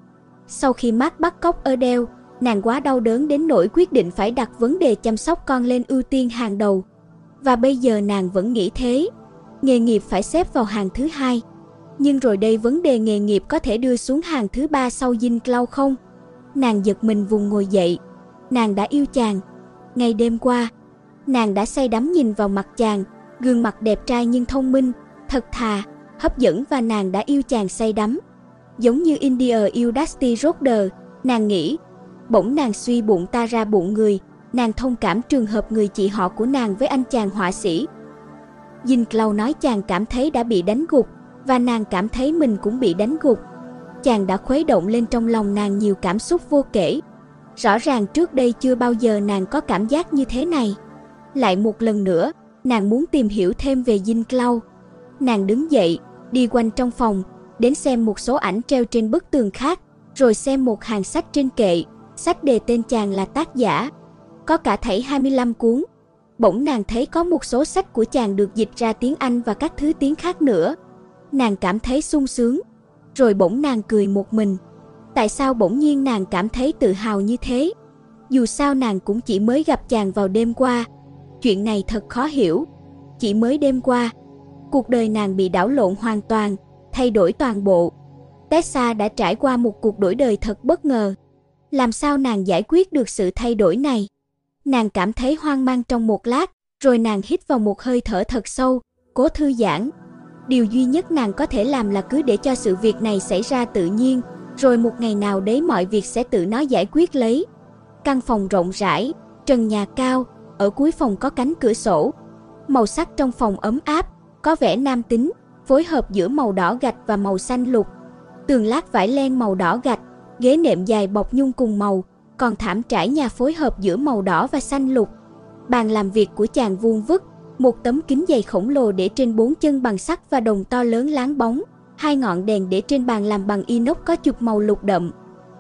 Sau khi Mark bắt cóc Adele, nàng quá đau đớn đến nỗi quyết định phải đặt vấn đề chăm sóc con lên ưu tiên hàng đầu. Và bây giờ nàng vẫn nghĩ thế. Nghề nghiệp phải xếp vào hàng thứ hai. Nhưng rồi đây vấn đề nghề nghiệp có thể đưa xuống hàng thứ ba sau Jean-Claude không? Nàng giật mình vùng ngồi dậy. Nàng đã yêu chàng. Ngày đêm qua, nàng đã say đắm nhìn vào mặt chàng, gương mặt đẹp trai nhưng thông minh, thật thà, hấp dẫn và nàng đã yêu chàng say đắm. Giống như India yêu Dusty Rhodes, nàng nghĩ. Bỗng nàng suy bụng ta ra bụng người, nàng thông cảm trường hợp người chị họ của nàng với anh chàng họa sĩ. Jean-Claude nói chàng cảm thấy đã bị đánh gục, và nàng cảm thấy mình cũng bị đánh gục. Chàng đã khuấy động lên trong lòng nàng nhiều cảm xúc vô kể. Rõ ràng trước đây chưa bao giờ nàng có cảm giác như thế này. Lại một lần nữa, nàng muốn tìm hiểu thêm về Jean-Claude. Nàng đứng dậy, đi quanh trong phòng, đến xem một số ảnh treo trên bức tường khác, rồi xem một hàng sách trên kệ, sách đề tên chàng là tác giả. Có cả thảy hai mươi lăm cuốn. Bỗng nàng thấy có một số sách của chàng được dịch ra tiếng Anh và các thứ tiếng khác nữa. Nàng cảm thấy sung sướng. Rồi bỗng nàng cười một mình. Tại sao bỗng nhiên nàng cảm thấy tự hào như thế? Dù sao nàng cũng chỉ mới gặp chàng vào đêm qua. Chuyện này thật khó hiểu. Chỉ mới đêm qua, cuộc đời nàng bị đảo lộn hoàn toàn, thay đổi toàn bộ. Tessa đã trải qua một cuộc đổi đời thật bất ngờ. Làm sao nàng giải quyết được sự thay đổi này? Nàng cảm thấy hoang mang trong một lát, rồi nàng hít vào một hơi thở thật sâu, cố thư giãn. Điều duy nhất nàng có thể làm là cứ để cho sự việc này xảy ra tự nhiên, rồi một ngày nào đấy mọi việc sẽ tự nó giải quyết lấy. Căn phòng rộng rãi, trần nhà cao, ở cuối phòng có cánh cửa sổ. Màu sắc trong phòng ấm áp, có vẻ nam tính, phối hợp giữa màu đỏ gạch và màu xanh lục. Tường lát vải len màu đỏ gạch, ghế nệm dài bọc nhung cùng màu, còn thảm trải nhà phối hợp giữa màu đỏ và xanh lục. Bàn làm việc của chàng vuông vức, một tấm kính dày khổng lồ để trên bốn chân bằng sắt và đồng to lớn láng bóng, hai ngọn đèn để trên bàn làm bằng inox có chụp màu lục đậm.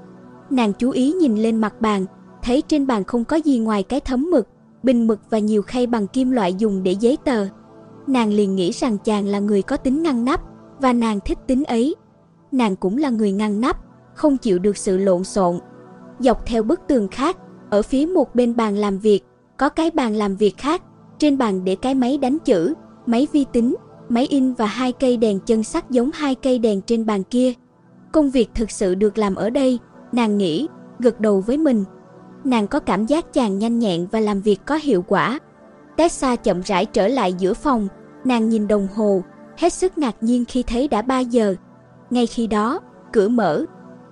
Nàng chú ý nhìn lên mặt bàn, thấy trên bàn không có gì ngoài cái thấm mực, bình mực và nhiều khay bằng kim loại dùng để giấy tờ. Nàng liền nghĩ rằng chàng là người có tính ngăn nắp, và nàng thích tính ấy. Nàng cũng là người ngăn nắp, không chịu được sự lộn xộn. Dọc theo bức tường khác, ở phía một bên bàn làm việc, có cái bàn làm việc khác. Trên bàn để cái máy đánh chữ, máy vi tính, máy in và hai cây đèn chân sắt giống hai cây đèn trên bàn kia. Công việc thực sự được làm ở đây, nàng nghĩ, gật đầu với mình. Nàng có cảm giác chàng nhanh nhẹn và làm việc có hiệu quả. Tessa chậm rãi trở lại giữa phòng, nàng nhìn đồng hồ, hết sức ngạc nhiên khi thấy đã ba giờ. Ngay khi đó, cửa mở.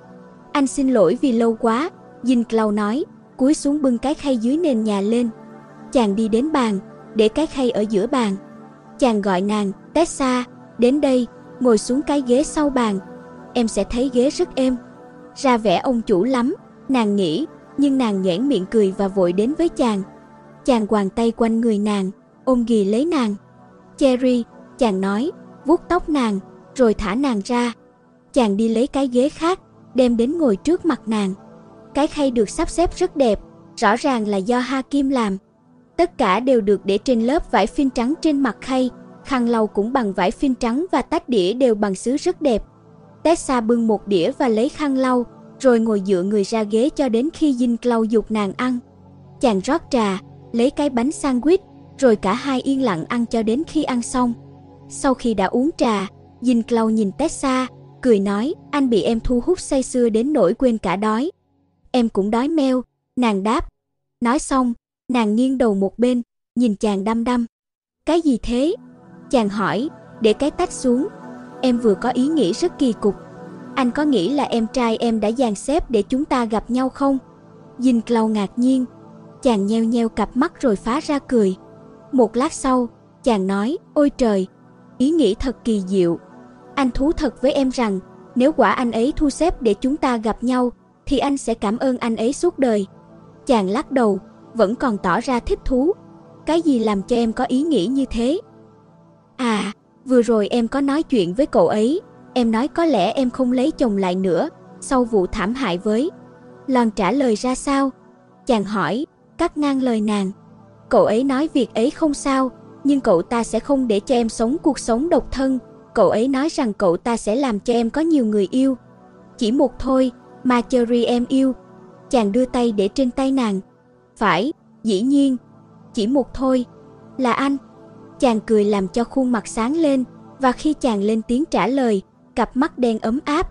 Anh xin lỗi vì lâu quá, Jean-Claude nói, cúi xuống bưng cái khay dưới nền nhà lên. Chàng đi đến bàn, để cái khay ở giữa bàn. Chàng gọi nàng, Tessa, đến đây, ngồi xuống cái ghế sau bàn. Em sẽ thấy ghế rất êm. Ra vẻ ông chủ lắm, nàng nghĩ, nhưng nàng nhoẻn miệng cười và vội đến với chàng. Chàng quàng tay quanh người nàng, ôm ghì lấy nàng. Cherry, chàng nói, vuốt tóc nàng, rồi thả nàng ra. Chàng đi lấy cái ghế khác, đem đến ngồi trước mặt nàng. Cái khay được sắp xếp rất đẹp, rõ ràng là do Hakim làm. Tất cả đều được để trên lớp vải phin trắng trên mặt khay, khăn lau cũng bằng vải phin trắng và tách đĩa đều bằng sứ rất đẹp. Tessa bưng một đĩa và lấy khăn lau, rồi ngồi dựa người ra ghế cho đến khi Jean-Claude giục nàng ăn. Chàng rót trà, lấy cái bánh sandwich, rồi cả hai yên lặng ăn cho đến khi ăn xong. Sau khi đã uống trà, Jean-Claude nhìn Tessa, cười nói, anh bị em thu hút say sưa đến nỗi quên cả đói. Em cũng đói meo, nàng đáp. Nói xong, nàng nghiêng đầu một bên, nhìn chàng đăm đăm. Cái gì thế? Chàng hỏi, để cái tách xuống. Em vừa có ý nghĩ rất kỳ cục. Anh có nghĩ là em trai em đã dàn xếp để chúng ta gặp nhau không? Dinh Clau ngạc nhiên. Chàng nheo nheo cặp mắt rồi phá ra cười. Một lát sau, chàng nói, ôi trời, ý nghĩ thật kỳ diệu. Anh thú thật với em rằng, nếu quả anh ấy thu xếp để chúng ta gặp nhau, thì anh sẽ cảm ơn anh ấy suốt đời. Chàng lắc đầu, vẫn còn tỏ ra thích thú. Cái gì làm cho em có ý nghĩ như thế? À, vừa rồi em có nói chuyện với cậu ấy. Em nói có lẽ em không lấy chồng lại nữa, sau vụ thảm hại với Lon trả lời ra sao? Chàng hỏi, cắt ngang lời nàng. Cậu ấy nói việc ấy không sao, nhưng cậu ta sẽ không để cho em sống cuộc sống độc thân. Cậu ấy nói rằng cậu ta sẽ làm cho em có nhiều người yêu. Chỉ một thôi, Marjorie em yêu. Chàng đưa tay để trên tay nàng. Phải, dĩ nhiên. Chỉ một thôi, là anh. Chàng cười làm cho khuôn mặt sáng lên, và khi chàng lên tiếng trả lời, cặp mắt đen ấm áp.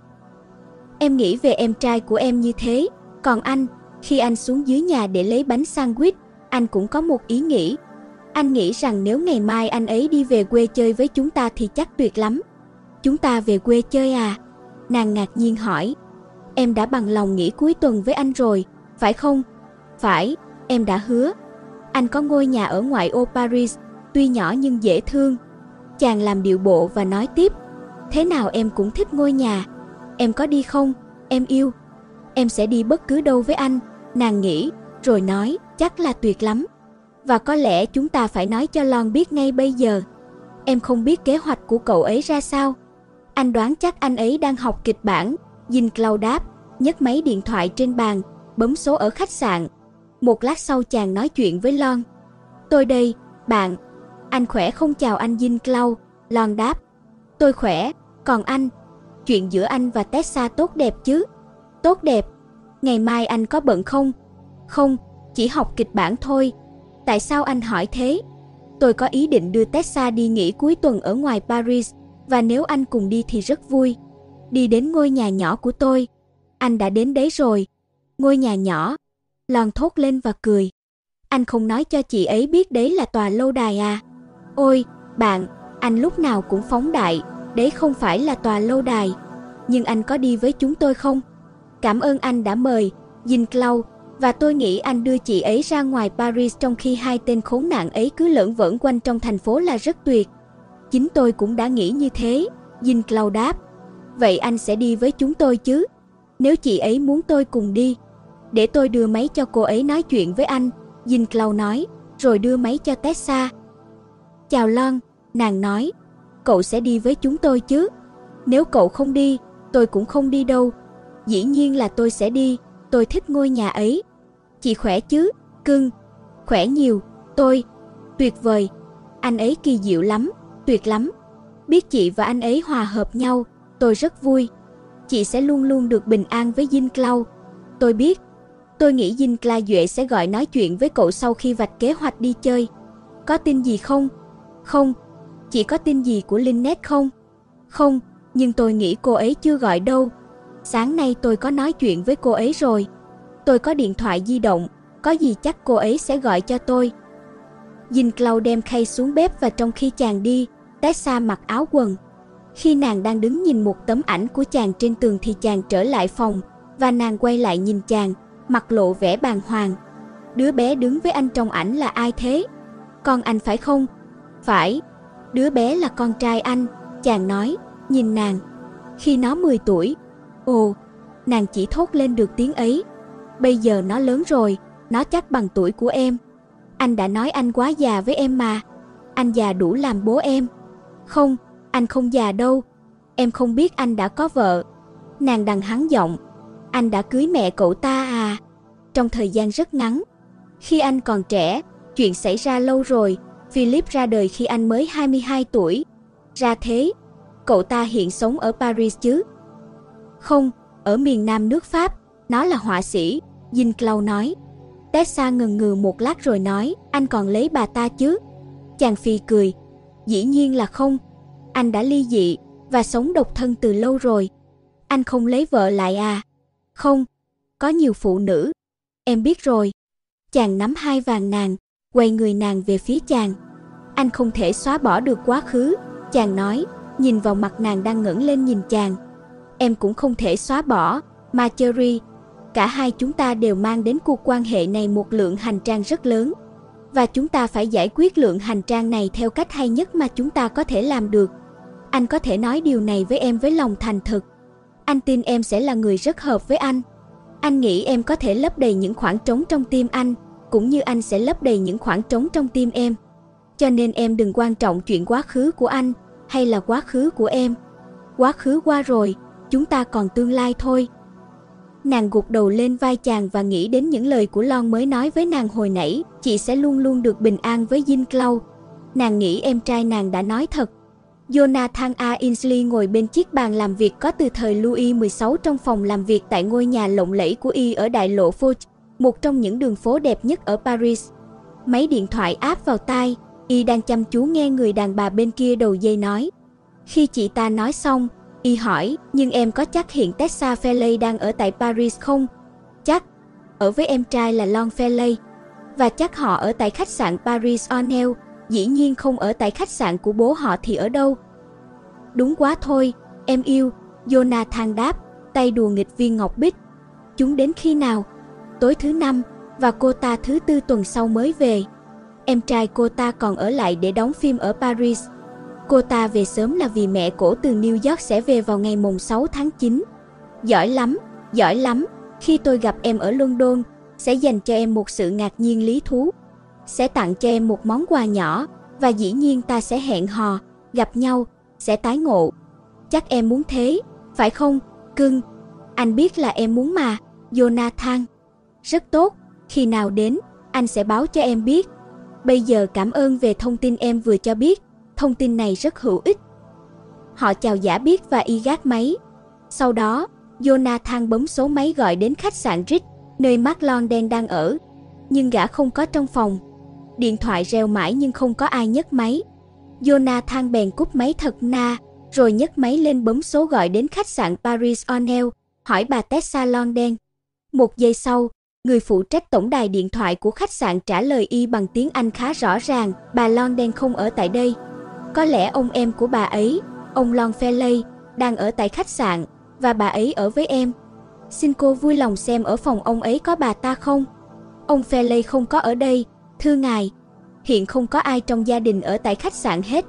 Em nghĩ về em trai của em như thế, còn anh, khi anh xuống dưới nhà để lấy bánh sandwich, anh cũng có một ý nghĩ. Anh nghĩ rằng nếu ngày mai anh ấy đi về quê chơi với chúng ta thì chắc tuyệt lắm. Chúng ta về quê chơi à? Nàng ngạc nhiên hỏi. Em đã bằng lòng nghỉ cuối tuần với anh rồi, phải không? Phải, em đã hứa. Anh có ngôi nhà ở ngoại ô Paris, tuy nhỏ nhưng dễ thương. Chàng làm điệu bộ và nói tiếp. Thế nào em cũng thích ngôi nhà. Em có đi không? Em yêu. Em sẽ đi bất cứ đâu với anh. Nàng nghĩ, rồi nói, chắc là tuyệt lắm. Và có lẽ chúng ta phải nói cho Lon biết ngay bây giờ. Em không biết kế hoạch của cậu ấy ra sao. Anh đoán chắc anh ấy đang học kịch bản. Dinh Clau đáp, nhấc máy điện thoại trên bàn, bấm số ở khách sạn. Một lát sau chàng nói chuyện với Lon. Tôi đây, bạn. Anh khỏe không? Chào anh Dinh Clau. Lon đáp. Tôi khỏe, còn anh? Chuyện giữa anh và Tessa tốt đẹp chứ? Tốt đẹp. Ngày mai anh có bận không? Không, chỉ học kịch bản thôi. Tại sao anh hỏi thế? Tôi có ý định đưa Tessa đi nghỉ cuối tuần ở ngoài Paris, và nếu anh cùng đi thì rất vui. Đi đến ngôi nhà nhỏ của tôi. Anh đã đến đấy rồi. Ngôi nhà nhỏ. Lon thốt lên và cười. Anh không nói cho chị ấy biết đấy là tòa lâu đài à? Ôi, bạn, anh lúc nào cũng phóng đại. Đấy không phải là tòa lâu đài. Nhưng anh có đi với chúng tôi không? Cảm ơn anh đã mời, Dinh Clau. Và tôi nghĩ anh đưa chị ấy ra ngoài Paris trong khi hai tên khốn nạn ấy cứ lởn vởn quanh trong thành phố là rất tuyệt. Chính tôi cũng đã nghĩ như thế, Dinh Clau đáp. Vậy anh sẽ đi với chúng tôi chứ? Nếu chị ấy muốn tôi cùng đi. Để tôi đưa máy cho cô ấy nói chuyện với anh, Dinh Clau nói, rồi đưa máy cho Tessa. Chào Lon, nàng nói. Cậu sẽ đi với chúng tôi chứ? Nếu cậu không đi, tôi cũng không đi đâu. Dĩ nhiên là tôi sẽ đi, tôi thích ngôi nhà ấy. Chị khỏe chứ, cưng? Khỏe nhiều, tôi. Tuyệt vời, anh ấy kỳ diệu lắm, tuyệt lắm. Biết chị và anh ấy hòa hợp nhau, tôi rất vui. Chị sẽ luôn luôn được bình an với Dinh Clau. Tôi biết. Tôi nghĩ Dinh Cla Duệ sẽ gọi nói chuyện với cậu sau khi vạch kế hoạch đi chơi. Có tin gì không? Không. Chị có tin gì của Lynette không? Không, nhưng tôi nghĩ cô ấy chưa gọi đâu. Sáng nay tôi có nói chuyện với cô ấy rồi. Tôi có điện thoại di động, có gì chắc cô ấy sẽ gọi cho tôi. Dinh Clau đem khay xuống bếp và trong khi chàng đi, Tessa mặc áo quần. Khi nàng đang đứng nhìn một tấm ảnh của chàng trên tường thì chàng trở lại phòng, và nàng quay lại nhìn chàng, mặt lộ vẻ bàng hoàng. Đứa bé đứng với anh trong ảnh là ai thế? Con anh phải không? Phải, đứa bé là con trai anh, chàng nói, nhìn nàng. Khi nó mười tuổi. Ồ, nàng chỉ thốt lên được tiếng ấy. Bây giờ nó lớn rồi, nó chắc bằng tuổi của em. Anh đã nói anh quá già với em mà. Anh già đủ làm bố em. Không, anh không già đâu. Em không biết anh đã có vợ. Nàng đằng hắn giọng. Anh đã cưới mẹ cậu ta à? Trong thời gian rất ngắn. Khi anh còn trẻ, chuyện xảy ra lâu rồi. Philip ra đời khi anh mới hai mươi hai tuổi. Ra thế, cậu ta hiện sống ở Paris chứ? Không, ở miền Nam nước Pháp. Nó là họa sĩ, Dinh Clau nói. Tessa ngần ngừ một lát rồi nói, anh còn lấy bà ta chứ? Chàng phì cười. Dĩ nhiên là không. Anh đã ly dị và sống độc thân từ lâu rồi. Anh không lấy vợ lại à? Không, có nhiều phụ nữ. Em biết rồi. Chàng nắm hai vàng nàng, quay người nàng về phía chàng. Anh không thể xóa bỏ được quá khứ, chàng nói, nhìn vào mặt nàng đang ngẩng lên nhìn chàng. em cũng không thể xóa bỏ, Marjorie. Cả hai chúng ta đều mang đến cuộc quan hệ này một lượng hành trang rất lớn. Và chúng ta phải giải quyết lượng hành trang này theo cách hay nhất mà chúng ta có thể làm được. Anh có thể nói điều này với em với lòng thành thực. Anh tin em sẽ là người rất hợp với anh. Anh nghĩ em có thể lấp đầy những khoảng trống trong tim anh, cũng như anh sẽ lấp đầy những khoảng trống trong tim em. Cho nên em đừng quan trọng chuyện quá khứ của anh, hay là quá khứ của em. Quá khứ qua rồi, chúng ta còn tương lai thôi. Nàng gục đầu lên vai chàng và nghĩ đến những lời của Lon mới nói với nàng hồi nãy, chị sẽ luôn luôn được bình an với Winslow. Nàng nghĩ em trai nàng đã nói thật. Jonathan A. Ainsley ngồi bên chiếc bàn làm việc có từ thời Louis mười sáu trong phòng làm việc tại ngôi nhà lộng lẫy của y ở đại lộ Foch, một trong những đường phố đẹp nhất ở Paris. Máy điện thoại áp vào tai, y đang chăm chú nghe người đàn bà bên kia đầu dây nói. Khi chị ta nói xong, y hỏi, nhưng em có chắc hiện Tessa Fairley đang ở tại Paris không? Chắc, ở với em trai là Lon Fairley. Và chắc họ ở tại khách sạn Paris O'Neill, dĩ nhiên không ở tại khách sạn của bố họ thì ở đâu? Đúng quá thôi, em yêu, Jonathan đáp, tay đùa nghịch viên ngọc bích. Chúng đến khi nào? Tối thứ năm, và cô ta thứ tư tuần sau mới về. Em trai cô ta còn ở lại để đóng phim ở Paris. Cô ta về sớm là vì mẹ cổ từ New York sẽ về vào ngày mùng sáu tháng chín. Giỏi lắm, giỏi lắm, khi tôi gặp em ở London, sẽ dành cho em một sự ngạc nhiên lý thú. Sẽ tặng cho em một món quà nhỏ, và dĩ nhiên ta sẽ hẹn hò, gặp nhau, sẽ tái ngộ. Chắc em muốn thế, phải không, cưng? Anh biết là em muốn mà, Jonathan. Rất tốt, khi nào đến, anh sẽ báo cho em biết. Bây giờ cảm ơn về thông tin em vừa cho biết, thông tin này rất hữu ích. Họ chào giả biết và y gác máy. Sau đó, Jonathan bấm số máy gọi đến khách sạn Ritz, nơi Mark London đang ở. Nhưng gã không có trong phòng. Điện thoại reo mãi nhưng không có ai nhấc máy. Jonathan bèn cúp máy thật na, rồi nhấc máy lên bấm số gọi đến khách sạn Paris O'Neill, hỏi bà Tessa London. Một giây sau, người phụ trách tổng đài điện thoại của khách sạn trả lời y bằng tiếng Anh khá rõ ràng, bà London không ở tại đây. Có lẽ ông em của bà ấy, ông Lon Fairley, đang ở tại khách sạn, và bà ấy ở với em. Xin cô vui lòng xem ở phòng ông ấy có bà ta không? Ông Fairley không có ở đây, thưa ngài. Hiện không có ai trong gia đình ở tại khách sạn hết.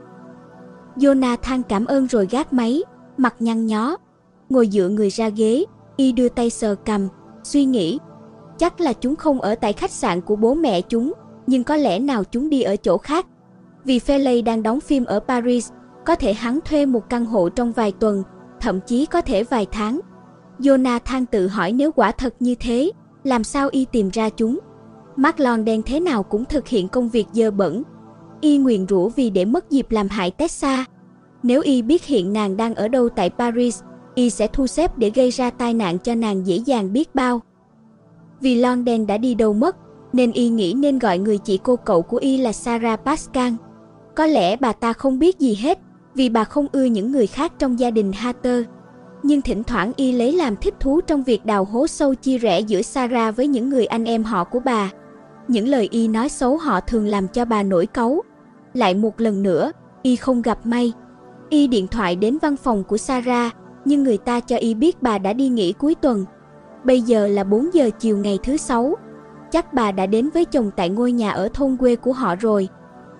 Jonathan cảm ơn rồi gác máy, mặt nhăn nhó. Ngồi dựa người ra ghế, y đưa tay sờ cằm, suy nghĩ. Chắc là chúng không ở tại khách sạn của bố mẹ chúng, nhưng có lẽ nào chúng đi ở chỗ khác. Vì Fairley đang đóng phim ở Paris, có thể hắn thuê một căn hộ trong vài tuần, thậm chí có thể vài tháng. Jonathan tự hỏi nếu quả thật như thế, làm sao y tìm ra chúng? Mark London thế nào cũng thực hiện công việc dơ bẩn. Y nguyền rủa vì để mất dịp làm hại Tessa. Nếu y biết hiện nàng đang ở đâu tại Paris, y sẽ thu xếp để gây ra tai nạn cho nàng dễ dàng biết bao. Vì London đã đi đâu mất, nên y nghĩ nên gọi người chị cô cậu của y là Sarah Pascal. Có lẽ bà ta không biết gì hết, vì bà không ưa những người khác trong gia đình Hatter. Nhưng thỉnh thoảng y lấy làm thích thú trong việc đào hố sâu chia rẽ giữa Sarah với những người anh em họ của bà. Những lời y nói xấu họ thường làm cho bà nổi cáu. Lại một lần nữa, y không gặp may. Y điện thoại đến văn phòng của Sarah, nhưng người ta cho y biết bà đã đi nghỉ cuối tuần. Bây giờ là bốn giờ chiều ngày thứ sáu. Chắc bà đã đến với chồng tại ngôi nhà ở thôn quê của họ rồi.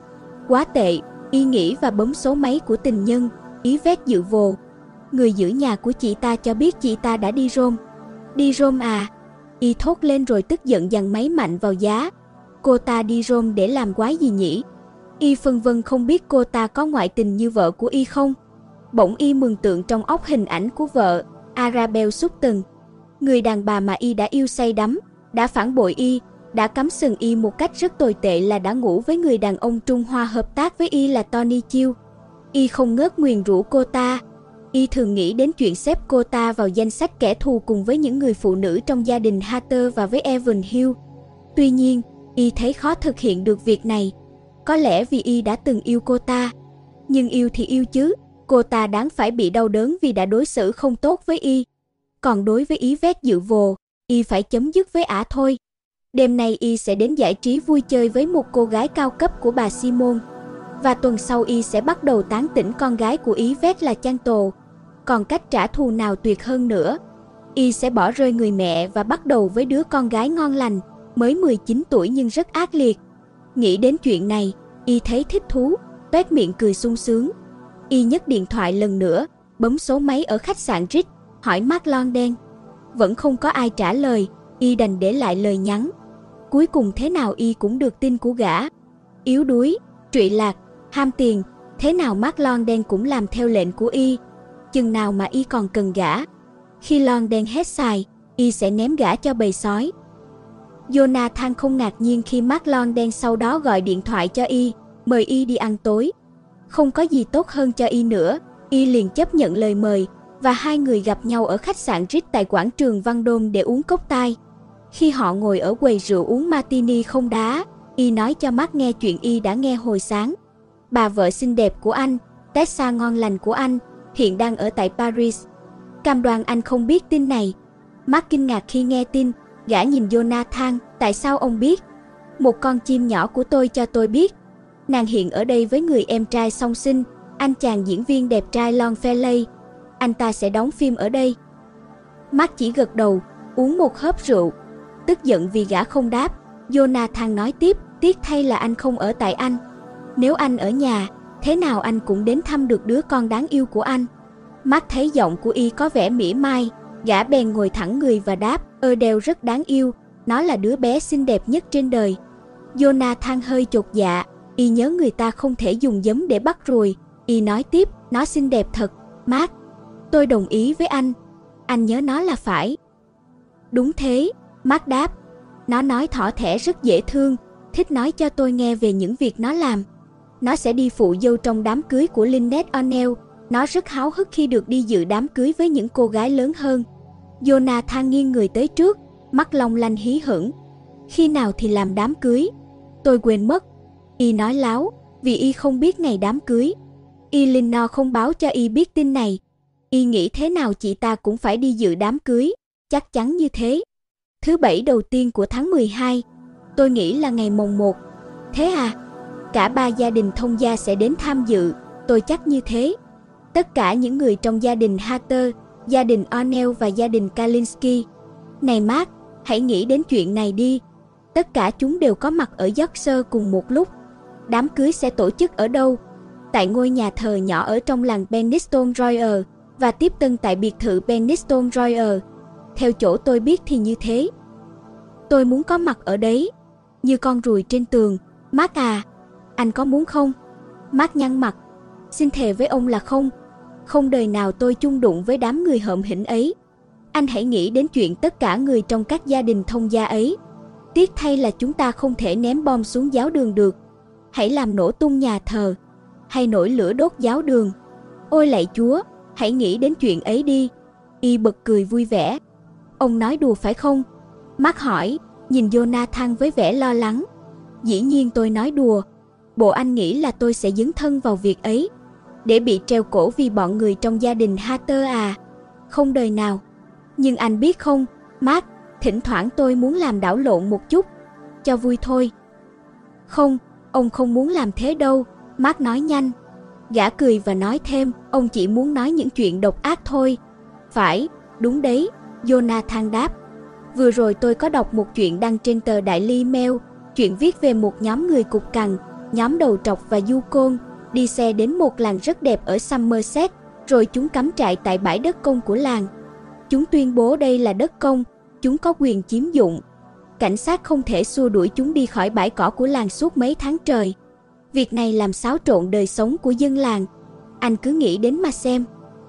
Quá tệ, y nghĩ và bấm số máy của tình nhân, ý vét dự vồ. Người giữ nhà của chị ta cho biết chị ta đã đi Rome. Đi Rome à? Y thốt lên rồi tức giận giằng máy mạnh vào giá. Cô ta đi Rome để làm quái gì nhỉ? Y phân vân không biết cô ta có ngoại tình như vợ của y không? Bỗng y mường tượng trong óc hình ảnh của vợ, Arabelle Sutton. Người đàn bà mà y đã yêu say đắm, đã phản bội y, đã cắm sừng y một cách rất tồi tệ là đã ngủ với người đàn ông Trung Hoa hợp tác với y là Tony Chiu. Y không ngớt nguyền rủa cô ta. Y thường nghĩ đến chuyện xếp cô ta vào danh sách kẻ thù cùng với những người phụ nữ trong gia đình Hatter và với Evan Hill. Tuy nhiên, y thấy khó thực hiện được việc này. Có lẽ vì y đã từng yêu cô ta. Nhưng yêu thì yêu chứ, cô ta đáng phải bị đau đớn vì đã đối xử không tốt với y. Còn đối với ý vét dự vồ, y phải chấm dứt với ả thôi. Đêm nay y sẽ đến giải trí vui chơi với một cô gái cao cấp của bà Simone. Và tuần sau y sẽ bắt đầu tán tỉnh con gái của ý vét là Chantal. còn cách trả thù nào tuyệt hơn nữa. Y sẽ bỏ rơi người mẹ và bắt đầu với đứa con gái ngon lành, mới mười chín tuổi nhưng rất ác liệt. Nghĩ đến chuyện này, Y thấy thích thú, toét miệng cười sung sướng. Y nhấc điện thoại lần nữa, bấm số máy ở khách sạn Ritz, hỏi Mark London. Vẫn không có ai trả lời, Y đành để lại lời nhắn. Cuối cùng thế nào Y cũng được tin của gã. Yếu đuối, trụy lạc, ham tiền, thế nào Mark London cũng làm theo lệnh của Y. Chừng nào mà Y còn cần gã. Khi London hết xài, Y sẽ ném gã cho bầy sói. Jonathan không ngạc nhiên khi Mark London sau đó gọi điện thoại cho Y, mời Y đi ăn tối. Không có gì tốt hơn cho Y nữa, Y liền chấp nhận lời mời, và hai người gặp nhau ở khách sạn Ritz tại quảng trường Vendôme để uống cốc tai. Khi họ ngồi ở quầy rượu uống martini không đá, Y nói cho Mark nghe chuyện Y đã nghe hồi sáng. Bà vợ xinh đẹp của anh, Tessa ngon lành của anh, hiện đang ở tại Paris. Cam đoan anh không biết tin này. Mark kinh ngạc khi nghe tin, gã nhìn Jonathan, tại sao ông biết? Một con chim nhỏ của tôi cho tôi biết. Nàng hiện ở đây với người em trai song sinh, anh chàng diễn viên đẹp trai Longfellow. Anh ta sẽ đóng phim ở đây. Mark chỉ gật đầu, uống một hớp rượu. Tức giận vì gã không đáp, Jonathan nói tiếp, tiếc thay là anh không ở tại anh. Nếu anh ở nhà, thế nào anh cũng đến thăm được đứa con đáng yêu của anh. Mark thấy giọng của Y có vẻ mỉa mai, gã bèn ngồi thẳng người và đáp, ơ đeo rất đáng yêu, nó là đứa bé xinh đẹp nhất trên đời. Jonathan hơi chột dạ, Y nhớ người ta không thể dùng giấm để bắt ruồi. Y nói tiếp, nó xinh đẹp thật, Mark. Tôi đồng ý với anh, anh nhớ nó là phải. Đúng thế, Mark đáp. Nó nói thỏ thẻ rất dễ thương, thích nói cho tôi nghe về những việc nó làm. Nó sẽ đi phụ dâu trong đám cưới của Lynette O'Neill. Nó rất háo hức khi được đi dự đám cưới với những cô gái lớn hơn. Jonathan nghiêng người tới trước, mắt long lanh hí hửng. Khi nào thì làm đám cưới? Tôi quên mất. Y nói láo, vì Y không biết ngày đám cưới. Eleanor không báo cho Y biết tin này. Y nghĩ thế nào chị ta cũng phải đi dự đám cưới, chắc chắn như thế. Thứ bảy đầu tiên của tháng mười hai, tôi nghĩ là ngày mồng một. Thế à? Cả ba gia đình thông gia sẽ đến tham dự, tôi chắc như thế. Tất cả những người trong gia đình Hatter, gia đình O'Neill và gia đình Kalinsky. Này Mark, hãy nghĩ đến chuyện này đi. Tất cả chúng đều có mặt ở Yorkshire cùng một lúc. Đám cưới sẽ tổ chức ở đâu? Tại ngôi nhà thờ nhỏ ở trong làng Penistone Royal và tiếp tân tại biệt thự Penistone Royal. Theo chỗ tôi biết thì như thế. Tôi muốn có mặt ở đấy, như con ruồi trên tường. Mark à, anh có muốn không? Mark nhăn mặt. Xin thề với ông là không. Không đời nào tôi chung đụng với đám người hợm hĩnh ấy. Anh hãy nghĩ đến chuyện tất cả người trong các gia đình thông gia ấy. Tiếc thay là chúng ta không thể ném bom xuống giáo đường được. Hãy làm nổ tung nhà thờ, hay nổi lửa đốt giáo đường. Ôi lạy Chúa, hãy nghĩ đến chuyện ấy đi. Y bật cười vui vẻ. Ông nói đùa phải không? Mark hỏi, nhìn Jonathan với vẻ lo lắng. Dĩ nhiên tôi nói đùa. Bộ anh nghĩ là tôi sẽ dấn thân vào việc ấy, để bị treo cổ vì bọn người trong gia đình Hatter à? Không đời nào. Nhưng anh biết không, Mark, thỉnh thoảng tôi muốn làm đảo lộn một chút, cho vui thôi. Không, ông không muốn làm thế đâu, Mark nói nhanh. Gã cười và nói thêm, ông chỉ muốn nói những chuyện độc ác thôi. Phải, đúng đấy, Jonathan đáp. Vừa rồi tôi có đọc một chuyện đăng trên tờ Daily Mail, chuyện viết về một nhóm người cục cằn, nhóm đầu trọc và Yukon, đi xe đến một làng rất đẹp ở Somerset, rồi chúng cắm trại tại bãi đất công của làng. Chúng tuyên bố đây là đất công, chúng có quyền chiếm dụng. Cảnh sát không thể xua đuổi chúng đi khỏi bãi cỏ của làng suốt mấy tháng trời. Việc này làm xáo trộn đời sống của dân làng. Anh cứ nghĩ đến mà xem.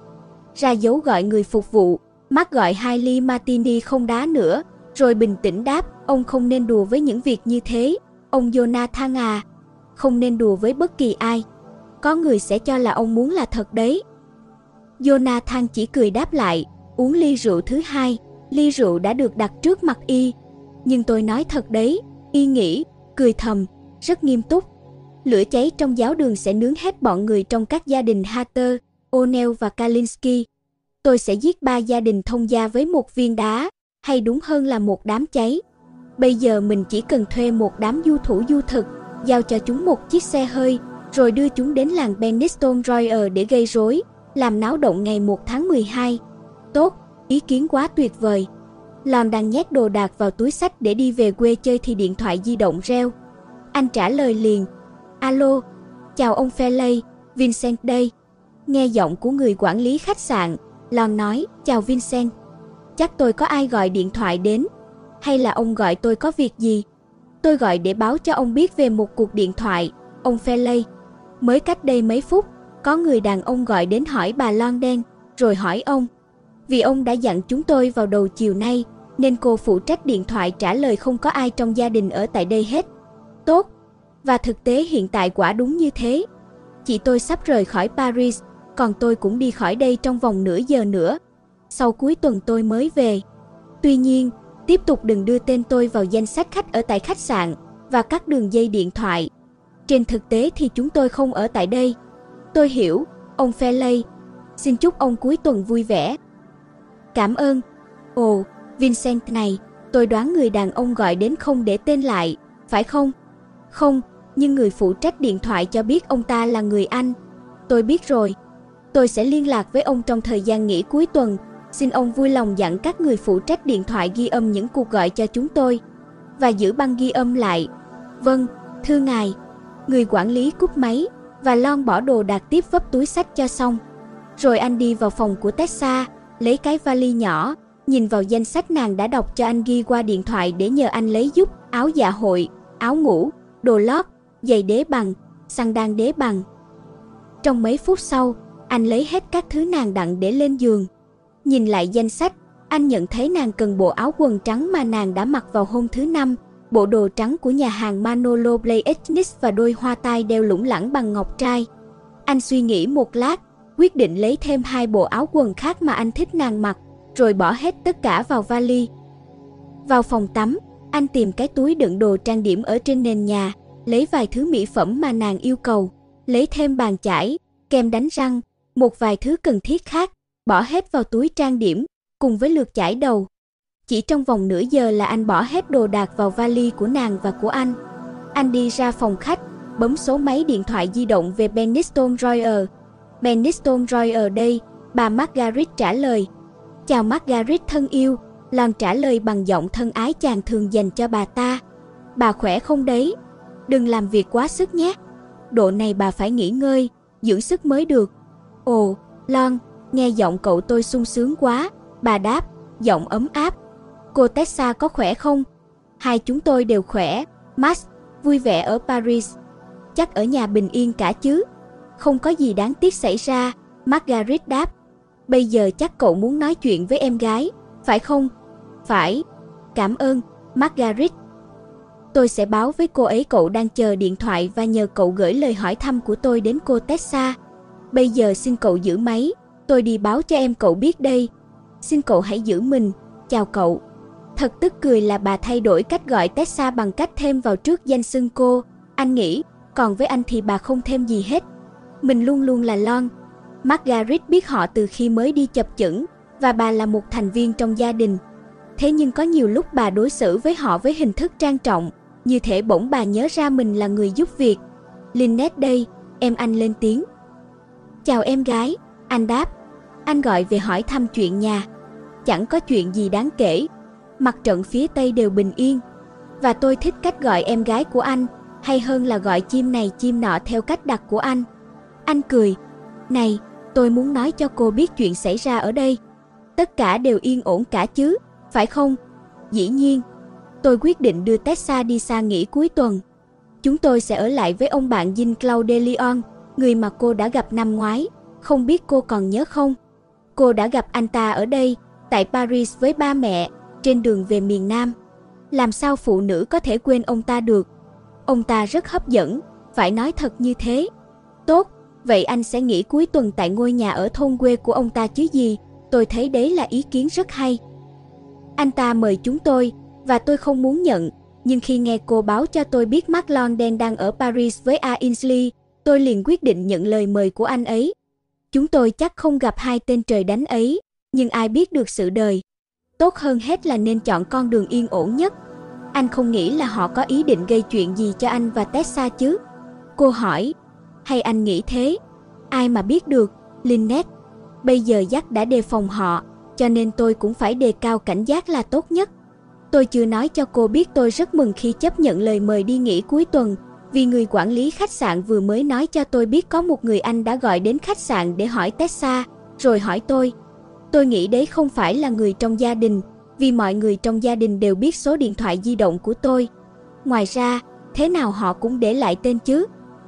Ra dấu gọi người phục vụ, Mark gọi hai ly martini không đá nữa, rồi bình tĩnh đáp, ông không nên đùa với những việc như thế, ông Jonathan à. Không nên đùa với bất kỳ ai. Có người sẽ cho là ông muốn là thật đấy. Jonathan chỉ cười đáp lại, uống ly rượu thứ hai, ly rượu đã được đặt trước mặt Y. Nhưng tôi nói thật đấy, Y nghĩ, cười thầm, rất nghiêm túc. Lửa cháy trong giáo đường sẽ nướng hết bọn người trong các gia đình Hatter, O'Neill và Kalinsky. Tôi sẽ giết ba gia đình thông gia với một viên đá, hay đúng hơn là một đám cháy. Bây giờ mình chỉ cần thuê một đám du thủ du thực, giao cho chúng một chiếc xe hơi, rồi đưa chúng đến làng Penistone Royal để gây rối. làm náo động ngày một tháng mười hai. Tốt, ý kiến quá tuyệt vời. Lon đang nhét đồ đạc vào túi xách để đi về quê chơi thì điện thoại di động reo. Anh trả lời liền. Alo, chào ông Fairley, Vincent đây. Nghe giọng của người quản lý khách sạn, Lon nói, chào Vincent. Chắc tôi có ai gọi điện thoại đến, hay là ông gọi tôi có việc gì? Tôi gọi để báo cho ông biết về một cuộc điện thoại, ông Fairley. Mới cách đây mấy phút, có người đàn ông gọi đến hỏi bà Lon đen, rồi hỏi ông. Vì ông đã dặn chúng tôi vào đầu chiều nay, nên cô phụ trách điện thoại trả lời không có ai trong gia đình ở tại đây hết. Tốt, và thực tế hiện tại quả đúng như thế. Chị tôi sắp rời khỏi Paris, còn tôi cũng đi khỏi đây trong vòng nửa giờ nữa. Sau cuối tuần tôi mới về. Tuy nhiên, tiếp tục đừng đưa tên tôi vào danh sách khách ở tại khách sạn và các đường dây điện thoại. Trên thực tế thì chúng tôi không ở tại đây. Tôi hiểu, ông Fairley. Xin chúc ông cuối tuần vui vẻ. Cảm ơn. Ồ, Vincent này, tôi đoán người đàn ông gọi đến không để tên lại, phải không? Không, nhưng người phụ trách điện thoại cho biết ông ta là người Anh. Tôi biết rồi. Tôi sẽ liên lạc với ông trong thời gian nghỉ cuối tuần. Xin ông vui lòng dặn các người phụ trách điện thoại ghi âm những cuộc gọi cho chúng tôi và giữ băng ghi âm lại. Vâng, thưa ngài. Người quản lý cúp máy và Lon bỏ đồ đạc tiếp vấp túi xách cho xong. Rồi anh đi vào phòng của Tessa, lấy cái vali nhỏ, nhìn vào danh sách nàng đã đọc cho anh ghi qua điện thoại để nhờ anh lấy giúp áo dạ hội, áo ngủ, đồ lót, giày đế bằng, xăng đan đế bằng. Trong mấy phút sau, anh lấy hết các thứ nàng đặng để lên giường. Nhìn lại danh sách, anh nhận thấy nàng cần bộ áo quần trắng mà nàng đã mặc vào hôm thứ Năm, bộ đồ trắng của nhà hàng Manolo Blahnik và đôi hoa tai đeo lủng lẳng bằng ngọc trai. Anh suy nghĩ một lát, quyết định lấy thêm hai bộ áo quần khác mà anh thích nàng mặc, rồi bỏ hết tất cả vào vali. Vào phòng tắm, anh tìm cái túi đựng đồ trang điểm ở trên nền nhà, lấy vài thứ mỹ phẩm mà nàng yêu cầu, lấy thêm bàn chải, kem đánh răng, một vài thứ cần thiết khác, bỏ hết vào túi trang điểm, cùng với lược chải đầu. Chỉ trong vòng nửa giờ là anh bỏ hết đồ đạc vào vali của nàng và của anh. Anh đi ra phòng khách, bấm số máy điện thoại di động về Beniston Royer. Beniston Royer đây, bà Margaret trả lời. Chào Margaret thân yêu, Lon trả lời bằng giọng thân ái chàng thường dành cho bà ta. Bà khỏe không đấy? Đừng làm việc quá sức nhé. Độ này bà phải nghỉ ngơi, dưỡng sức mới được. Ồ, Lon, nghe giọng cậu tôi sung sướng quá, bà đáp, giọng ấm áp. Cô Tessa có khỏe không? Hai chúng tôi đều khỏe, Max, vui vẻ ở Paris. Chắc ở nhà bình yên cả chứ? Không có gì đáng tiếc xảy ra, Margaret đáp. Bây giờ chắc cậu muốn nói chuyện với em gái, phải không? Phải. Cảm ơn, Margaret. Tôi sẽ báo với cô ấy cậu đang chờ điện thoại và nhờ cậu gửi lời hỏi thăm của tôi đến cô Tessa. Bây giờ xin cậu giữ máy, tôi đi báo cho em cậu biết đây. Xin cậu hãy giữ mình, chào cậu. Thật tức cười là bà thay đổi cách gọi Tessa bằng cách thêm vào trước danh xưng cô. Anh nghĩ, còn với anh thì bà không thêm gì hết. Mình luôn luôn là Lon. Margaret biết họ từ khi mới đi chập chững, và bà là một thành viên trong gia đình. Thế nhưng có nhiều lúc bà đối xử với họ với hình thức trang trọng, như thể bỗng bà nhớ ra mình là người giúp việc. Lynette đây, em anh lên tiếng. Chào em gái, anh đáp. Anh gọi về hỏi thăm chuyện nhà. Chẳng có chuyện gì đáng kể. Mặt trận phía Tây đều bình yên. Và tôi thích cách gọi em gái của anh, hay hơn là gọi chim này chim nọ theo cách đặt của anh. Anh cười. Này, tôi muốn nói cho cô biết chuyện xảy ra ở đây. Tất cả đều yên ổn cả chứ, phải không? Dĩ nhiên. Tôi quyết định đưa Tessa đi xa nghỉ cuối tuần. Chúng tôi sẽ ở lại với ông bạn Jean-Claude de Lyon, người mà cô đã gặp năm ngoái. Không biết cô còn nhớ không? Cô đã gặp anh ta ở đây, tại Paris với ba mẹ, trên đường về miền Nam. Làm sao phụ nữ có thể quên ông ta được? Ông ta rất hấp dẫn, phải nói thật như thế. Tốt, vậy anh sẽ nghỉ cuối tuần tại ngôi nhà ở thôn quê của ông ta chứ gì? Tôi thấy đấy là ý kiến rất hay. Anh ta mời chúng tôi, và tôi không muốn nhận, nhưng khi nghe cô báo cho tôi biết Mark London đang ở Paris với Ainsley, tôi liền quyết định nhận lời mời của anh ấy. Chúng tôi chắc không gặp hai tên trời đánh ấy, nhưng ai biết được sự đời. Tốt hơn hết là nên chọn con đường yên ổn nhất. Anh không nghĩ là họ có ý định gây chuyện gì cho anh và Tessa chứ? Cô hỏi. Hay anh nghĩ thế? Ai mà biết được, Lynette. Bây giờ Jack đã đề phòng họ, cho nên tôi cũng phải đề cao cảnh giác là tốt nhất. Tôi chưa nói cho cô biết tôi rất mừng khi chấp nhận lời mời đi nghỉ cuối tuần, vì người quản lý khách sạn vừa mới nói cho tôi biết có một người Anh đã gọi đến khách sạn để hỏi Tessa, rồi hỏi tôi. Tôi nghĩ đấy không phải là người trong gia đình, vì mọi người trong gia đình đều biết số điện thoại di động của tôi. Ngoài ra, thế nào họ cũng để lại tên chứ?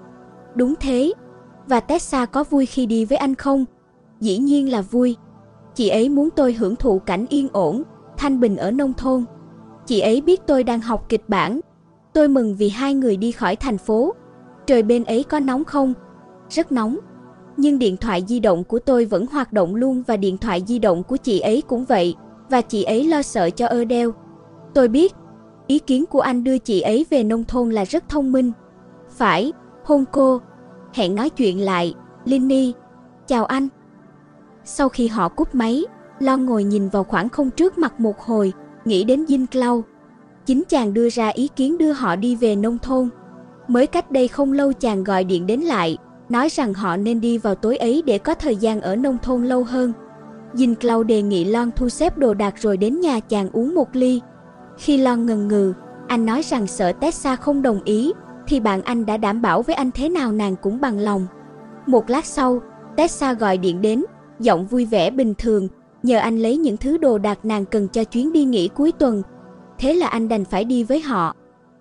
Đúng thế. Và Tessa có vui khi đi với anh không? Dĩ nhiên là vui. Chị ấy muốn tôi hưởng thụ cảnh yên ổn, thanh bình ở nông thôn. Chị ấy biết tôi đang học kịch bản. Tôi mừng vì hai người đi khỏi thành phố. Trời bên ấy có nóng không? Rất nóng. Nhưng điện thoại di động của tôi vẫn hoạt động luôn và điện thoại di động của chị ấy cũng vậy. Và chị ấy lo sợ cho Adele. Tôi biết, ý kiến của anh đưa chị ấy về nông thôn là rất thông minh. Phải, hôn cô. Hẹn nói chuyện lại, Linny. Chào anh. Sau khi họ cúp máy, Lon ngồi nhìn vào khoảng không trước mặt một hồi, nghĩ đến Jim Cloud. Chính chàng đưa ra ý kiến đưa họ đi về nông thôn. Mới cách đây không lâu chàng gọi điện đến lại, nói rằng họ nên đi vào tối ấy để có thời gian ở nông thôn lâu hơn. Jim Cloud đề nghị Lon thu xếp đồ đạc rồi đến nhà chàng uống một ly. Khi Lon ngần ngừ, anh nói rằng sợ Tessa không đồng ý, thì bạn anh đã đảm bảo với anh thế nào nàng cũng bằng lòng. Một lát sau, Tessa gọi điện đến, giọng vui vẻ bình thường, nhờ anh lấy những thứ đồ đạc nàng cần cho chuyến đi nghỉ cuối tuần. Thế là anh đành phải đi với họ.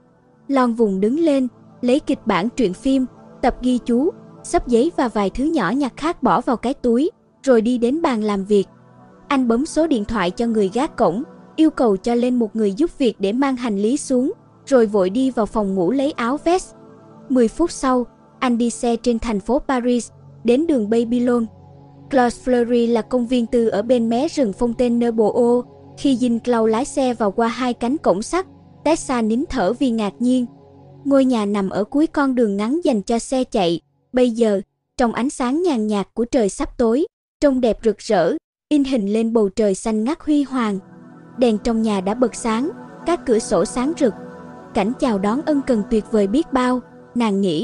Lon vùng đứng lên, lấy kịch bản truyện phim, tập ghi chú, xấp giấy và vài thứ nhỏ nhặt khác bỏ vào cái túi, rồi đi đến bàn làm việc. Anh bấm số điện thoại cho người gác cổng, yêu cầu cho lên một người giúp việc để mang hành lý xuống, rồi vội đi vào phòng ngủ lấy áo vest. Mười phút sau, anh đi xe trên thành phố Paris, đến đường Babylone. Clos Fleury là công viên tư ở bên mé rừng Fontainebleau. Khi Jim Cloud lái xe vào qua hai cánh cổng sắt, Tessa nín thở vì ngạc nhiên. Ngôi nhà nằm ở cuối con đường ngắn dành cho xe chạy. Bây giờ, trong ánh sáng nhàn nhạt của trời sắp tối, trông đẹp rực rỡ, in hình lên bầu trời xanh ngắt huy hoàng. Đèn trong nhà đã bật sáng, các cửa sổ sáng rực. Cảnh chào đón ân cần tuyệt vời biết bao, nàng nghĩ.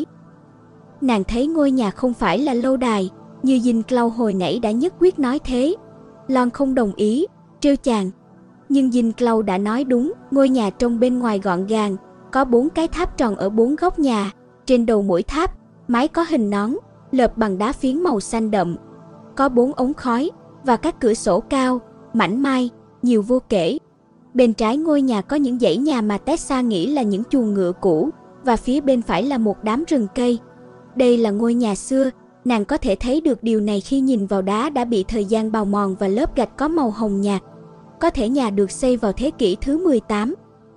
Nàng thấy ngôi nhà không phải là lâu đài, như Jim Cloud hồi nãy đã nhất quyết nói thế. Lon không đồng ý, trêu chàng. Nhưng Jim Cloud đã nói đúng, ngôi nhà trông bên ngoài gọn gàng, có bốn cái tháp tròn ở bốn góc nhà, trên đầu mỗi tháp, mái có hình nón, lợp bằng đá phiến màu xanh đậm. Có bốn ống khói, và các cửa sổ cao, mảnh mai, nhiều vô kể. Bên trái ngôi nhà có những dãy nhà mà Tessa nghĩ là những chuồng ngựa cũ, và phía bên phải là một đám rừng cây. Đây là ngôi nhà xưa, nàng có thể thấy được điều này khi nhìn vào đá đã bị thời gian bào mòn và lớp gạch có màu hồng nhạt. Có thể nhà được xây vào thế kỷ thứ mười tám.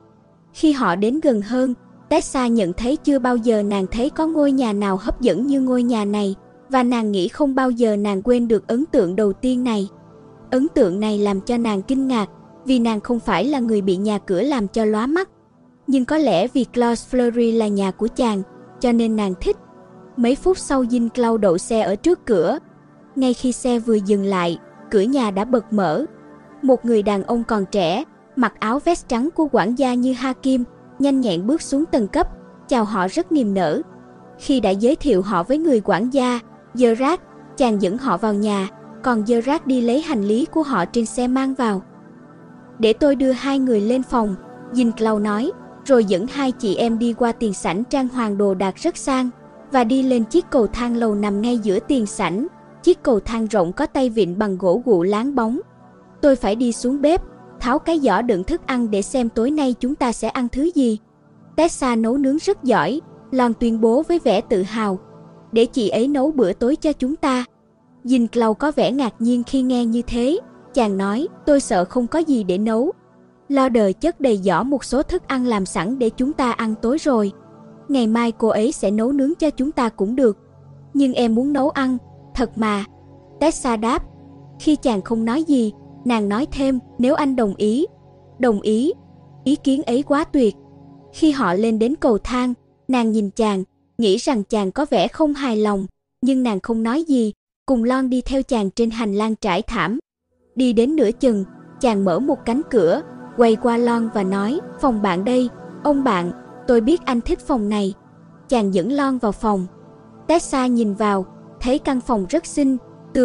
Khi họ đến gần hơn, Tessa nhận thấy chưa bao giờ nàng thấy có ngôi nhà nào hấp dẫn như ngôi nhà này, và nàng nghĩ không bao giờ nàng quên được ấn tượng đầu tiên này. Ấn tượng này làm cho nàng kinh ngạc, vì nàng không phải là người bị nhà cửa làm cho lóa mắt. Nhưng có lẽ vì Clos Fleury là nhà của chàng, cho nên nàng thích. Mấy phút sau Jim Cloud đậu xe ở trước cửa. Ngay khi xe vừa dừng lại, cửa nhà đã bật mở. Một người đàn ông còn trẻ, mặc áo vest trắng của quản gia như Hakim, nhanh nhẹn bước xuống tầng cấp, chào họ rất niềm nở. Khi đã giới thiệu họ với người quản gia, Gerard, chàng dẫn họ vào nhà, còn Gerard đi lấy hành lý của họ trên xe mang vào. Để tôi đưa hai người lên phòng, Jim Cloud nói, rồi dẫn hai chị em đi qua tiền sảnh trang hoàng đồ đạc rất sang, và đi lên chiếc cầu thang lầu nằm ngay giữa tiền sảnh. Chiếc cầu thang rộng có tay vịn bằng gỗ gụ láng bóng. Tôi phải đi xuống bếp, tháo cái giỏ đựng thức ăn để xem tối nay chúng ta sẽ ăn thứ gì. Tessa nấu nướng rất giỏi, Lon tuyên bố với vẻ tự hào. Để chị ấy nấu bữa tối cho chúng ta. Jim Cloud có vẻ ngạc nhiên khi nghe như thế. Chàng nói, tôi sợ không có gì để nấu. Lo đờ chất đầy giỏ một số thức ăn làm sẵn để chúng ta ăn tối rồi. Ngày mai cô ấy sẽ nấu nướng cho chúng ta cũng được. Nhưng em muốn nấu ăn, thật mà. Tessa đáp. Khi chàng không nói gì, nàng nói thêm, nếu anh đồng ý. Đồng ý. Ý kiến ấy quá tuyệt. Khi họ lên đến cầu thang, nàng nhìn chàng, nghĩ rằng chàng có vẻ không hài lòng, nhưng nàng không nói gì, cùng Lon đi theo chàng trên hành lang trải thảm. Đi đến nửa chừng, chàng mở một cánh cửa, quay qua Lon và nói, phòng bạn đây, ông bạn, tôi biết anh thích phòng này. Chàng dẫn Lon vào phòng. Tessa nhìn vào, thấy căn phòng rất xinh, tường,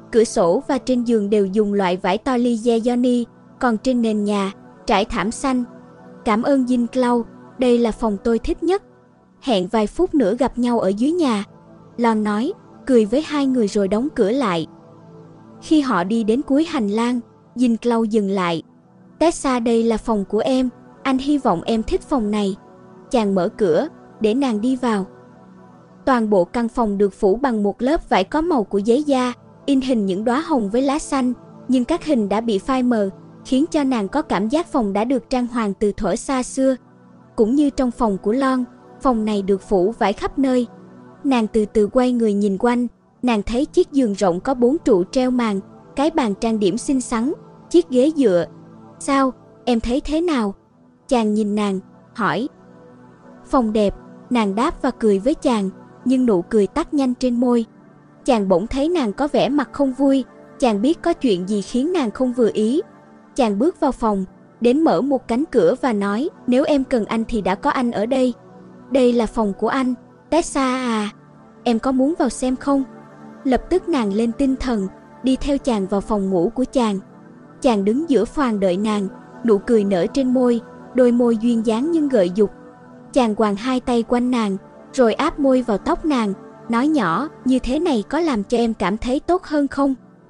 cửa sổ và trên giường đều dùng loại vải to Ligioni, còn trên nền nhà, trải thảm xanh. Cảm ơn Jin Cloud, đây là phòng tôi thích nhất. Hẹn vài phút nữa gặp nhau ở dưới nhà. Lon nói, cười với hai người rồi đóng cửa lại. Khi họ đi đến cuối hành lang, Jin Cloud dừng lại. Tessa, đây là phòng của em, anh hy vọng em thích phòng này. Chàng mở cửa, để nàng đi vào. Toàn bộ căn phòng được phủ bằng một lớp vải có màu của giấy da, in hình những đóa hồng với lá xanh, nhưng các hình đã bị phai mờ, khiến cho nàng có cảm giác phòng đã được trang hoàng từ thuở xa xưa. Cũng như trong phòng của Lon, phòng này được phủ vải khắp nơi. Nàng từ từ quay người nhìn quanh, nàng thấy chiếc giường rộng có bốn trụ treo màn, cái bàn trang điểm xinh xắn, chiếc ghế dựa. Sao, em thấy thế nào? Chàng nhìn nàng, hỏi. Phòng đẹp, nàng đáp và cười với chàng, nhưng nụ cười tắt nhanh trên môi. Chàng bỗng thấy nàng có vẻ mặt không vui, chàng biết có chuyện gì khiến nàng không vừa ý. Chàng bước vào phòng, đến mở một cánh cửa và nói, nếu em cần anh thì đã có anh ở đây. Đây là phòng của anh, Tessa à, em có muốn vào xem không? Lập tức nàng lên tinh thần, đi theo chàng vào phòng ngủ của chàng. Chàng đứng giữa phòng đợi nàng, nụ cười nở trên môi, đôi môi duyên dáng nhưng gợi dục. Chàng quàng hai tay quanh nàng, rồi áp môi vào tóc nàng, nói nhỏ, như thế này có làm cho em cảm thấy tốt hơn không?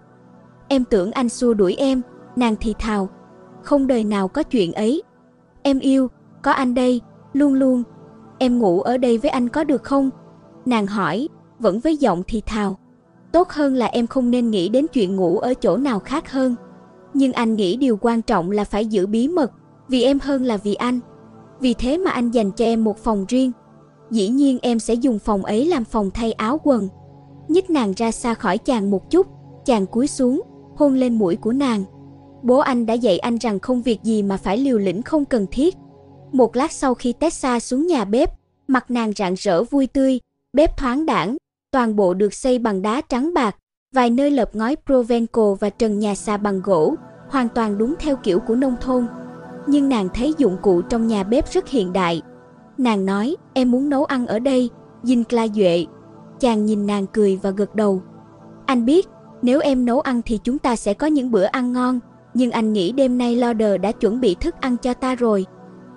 Em tưởng anh xua đuổi em, nàng thì thào. Không đời nào có chuyện ấy. Em yêu, có anh đây, luôn luôn. Em ngủ ở đây với anh có được không? Nàng hỏi, vẫn với giọng thì thào. Tốt hơn là em không nên nghĩ đến chuyện ngủ ở chỗ nào khác hơn. Nhưng anh nghĩ điều quan trọng là phải giữ bí mật, vì em hơn là vì anh. Vì thế mà anh dành cho em một phòng riêng. Dĩ nhiên em sẽ dùng phòng ấy làm phòng thay áo quần. Nhích nàng ra xa khỏi chàng một chút, chàng cúi xuống, hôn lên mũi của nàng. Bố anh đã dạy anh rằng không việc gì mà phải liều lĩnh không cần thiết. Một lát sau khi Tessa xuống nhà bếp, mặt nàng rạng rỡ vui tươi, bếp thoáng đãng, toàn bộ được xây bằng đá trắng bạc, vài nơi lợp ngói Provenco và trần nhà xà bằng gỗ, hoàn toàn đúng theo kiểu của nông thôn. Nhưng nàng thấy dụng cụ trong nhà bếp rất hiện đại. Nàng nói, em muốn nấu ăn ở đây, Jin Cla Duệ. Chàng nhìn nàng cười và gật đầu. Anh biết, nếu em nấu ăn thì chúng ta sẽ có những bữa ăn ngon, nhưng anh nghĩ đêm nay Lauder đã chuẩn bị thức ăn cho ta rồi.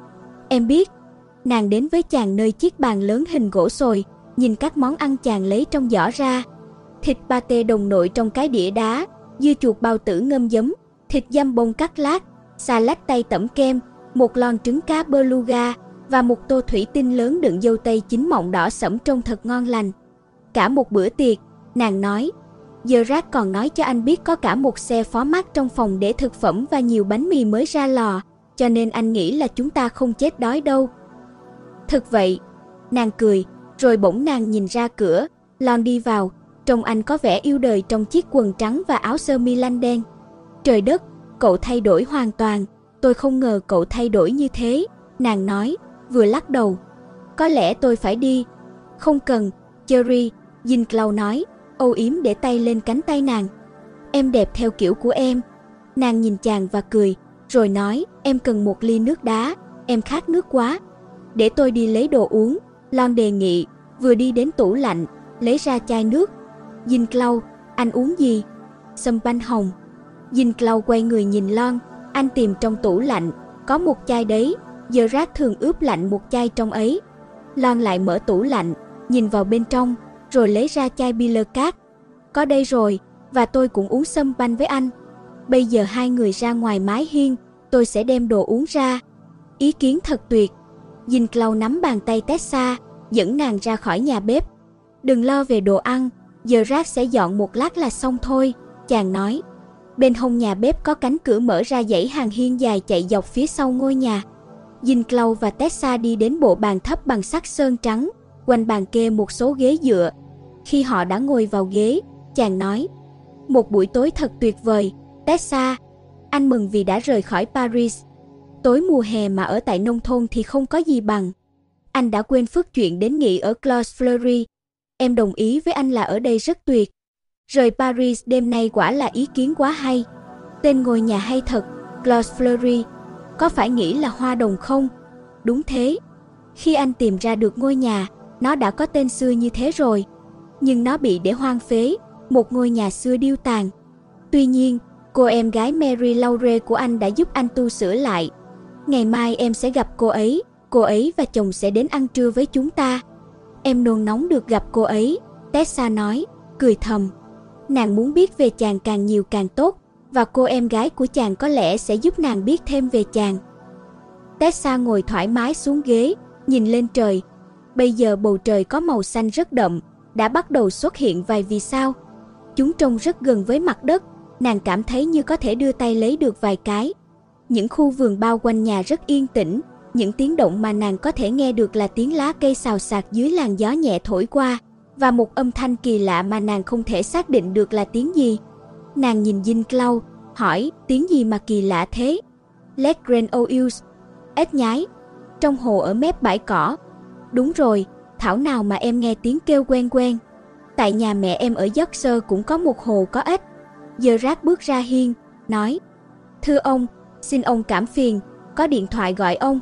Em biết. Nàng đến với chàng nơi chiếc bàn lớn hình gỗ sồi, nhìn các món ăn chàng lấy trong giỏ ra. Thịt pate đồng nội trong cái đĩa đá, dưa chuột bao tử ngâm giấm, thịt dăm bông cắt lát, salad tay tẩm kem, một lon trứng cá beluga và một tô thủy tinh lớn đựng dâu tây chín mọng đỏ sẫm trông thật ngon lành. Cả một bữa tiệc, nàng nói. Gerard còn nói cho anh biết có cả một xe phó mát trong phòng để thực phẩm và nhiều bánh mì mới ra lò, cho nên anh nghĩ là chúng ta không chết đói đâu. Thực vậy. Nàng cười, rồi bỗng nàng nhìn ra cửa, Lon đi vào, trông anh có vẻ yêu đời trong chiếc quần trắng và áo sơ mi lanh đen. Trời đất, cậu thay đổi hoàn toàn, tôi không ngờ cậu thay đổi như thế, nàng nói, vừa lắc đầu. Có lẽ tôi phải đi. Không cần, Cherry, Jin Cloud nói, âu yếm để tay lên cánh tay nàng. Em đẹp theo kiểu của em. Nàng nhìn chàng và cười, rồi nói, em cần một ly nước đá, em khát nước quá. Để tôi đi lấy đồ uống, Lon đề nghị, vừa đi đến tủ lạnh, lấy ra chai nước. Jin Cloud, anh uống gì? Sâm banh hồng. Jin Cloud quay người nhìn Lon, anh tìm trong tủ lạnh, có một chai đấy, Gerard thường ướp lạnh một chai trong ấy. Lon lại mở tủ lạnh, nhìn vào bên trong, rồi lấy ra chai Billercat. Có đây rồi, và tôi cũng uống sâm banh với anh. Bây giờ hai người ra ngoài mái hiên, tôi sẽ đem đồ uống ra. Ý kiến thật tuyệt. Jin Cloud nắm bàn tay Tessa, dẫn nàng ra khỏi nhà bếp. Đừng lo về đồ ăn, Gerard sẽ dọn một lát là xong thôi, chàng nói. Bên hông nhà bếp có cánh cửa mở ra dãy hàng hiên dài chạy dọc phía sau ngôi nhà. Jin Cloud và Tessa đi đến bộ bàn thấp bằng sắt sơn trắng, quanh bàn kê một số ghế dựa. Khi họ đã ngồi vào ghế, chàng nói, một buổi tối thật tuyệt vời, Tessa. Anh mừng vì đã rời khỏi Paris. Tối mùa hè mà ở tại nông thôn thì không có gì bằng. Anh đã quên phức chuyện đến nghỉ ở Clos Fleury. Em đồng ý với anh là ở đây rất tuyệt. Rời Paris đêm nay quả là ý kiến quá hay. Tên ngôi nhà hay thật, Clos Fleury. Có phải nghĩ là hoa đồng không? Đúng thế. Khi anh tìm ra được ngôi nhà, nó đã có tên xưa như thế rồi. Nhưng nó bị để hoang phế, một ngôi nhà xưa điêu tàn. Tuy nhiên, cô em gái Mary Laure của anh đã giúp anh tu sửa lại. Ngày mai em sẽ gặp cô ấy, cô ấy và chồng sẽ đến ăn trưa với chúng ta. Em nôn nóng được gặp cô ấy, Tessa nói, cười thầm. Nàng muốn biết về chàng càng nhiều càng tốt, và cô em gái của chàng có lẽ sẽ giúp nàng biết thêm về chàng. Tessa ngồi thoải mái xuống ghế, nhìn lên trời. Bây giờ bầu trời có màu xanh rất đậm, đã bắt đầu xuất hiện vài vì sao. Chúng trông rất gần với mặt đất, nàng cảm thấy như có thể đưa tay lấy được vài cái. Những khu vườn bao quanh nhà rất yên tĩnh, những tiếng động mà nàng có thể nghe được là tiếng lá cây xào xạc dưới làn gió nhẹ thổi qua, và một âm thanh kỳ lạ mà nàng không thể xác định được là tiếng gì. Nàng nhìn Dinh Clau, hỏi, tiếng gì mà kỳ lạ thế? Les Grenouilles, ếch nhái, trong hồ ở mép bãi cỏ. Đúng rồi, thảo nào mà em nghe tiếng kêu quen quen. Tại nhà mẹ em ở Yorkshire cũng có một hồ có ếch. Gerard bước ra hiên, nói, thưa ông, xin ông cảm phiền, có điện thoại gọi ông.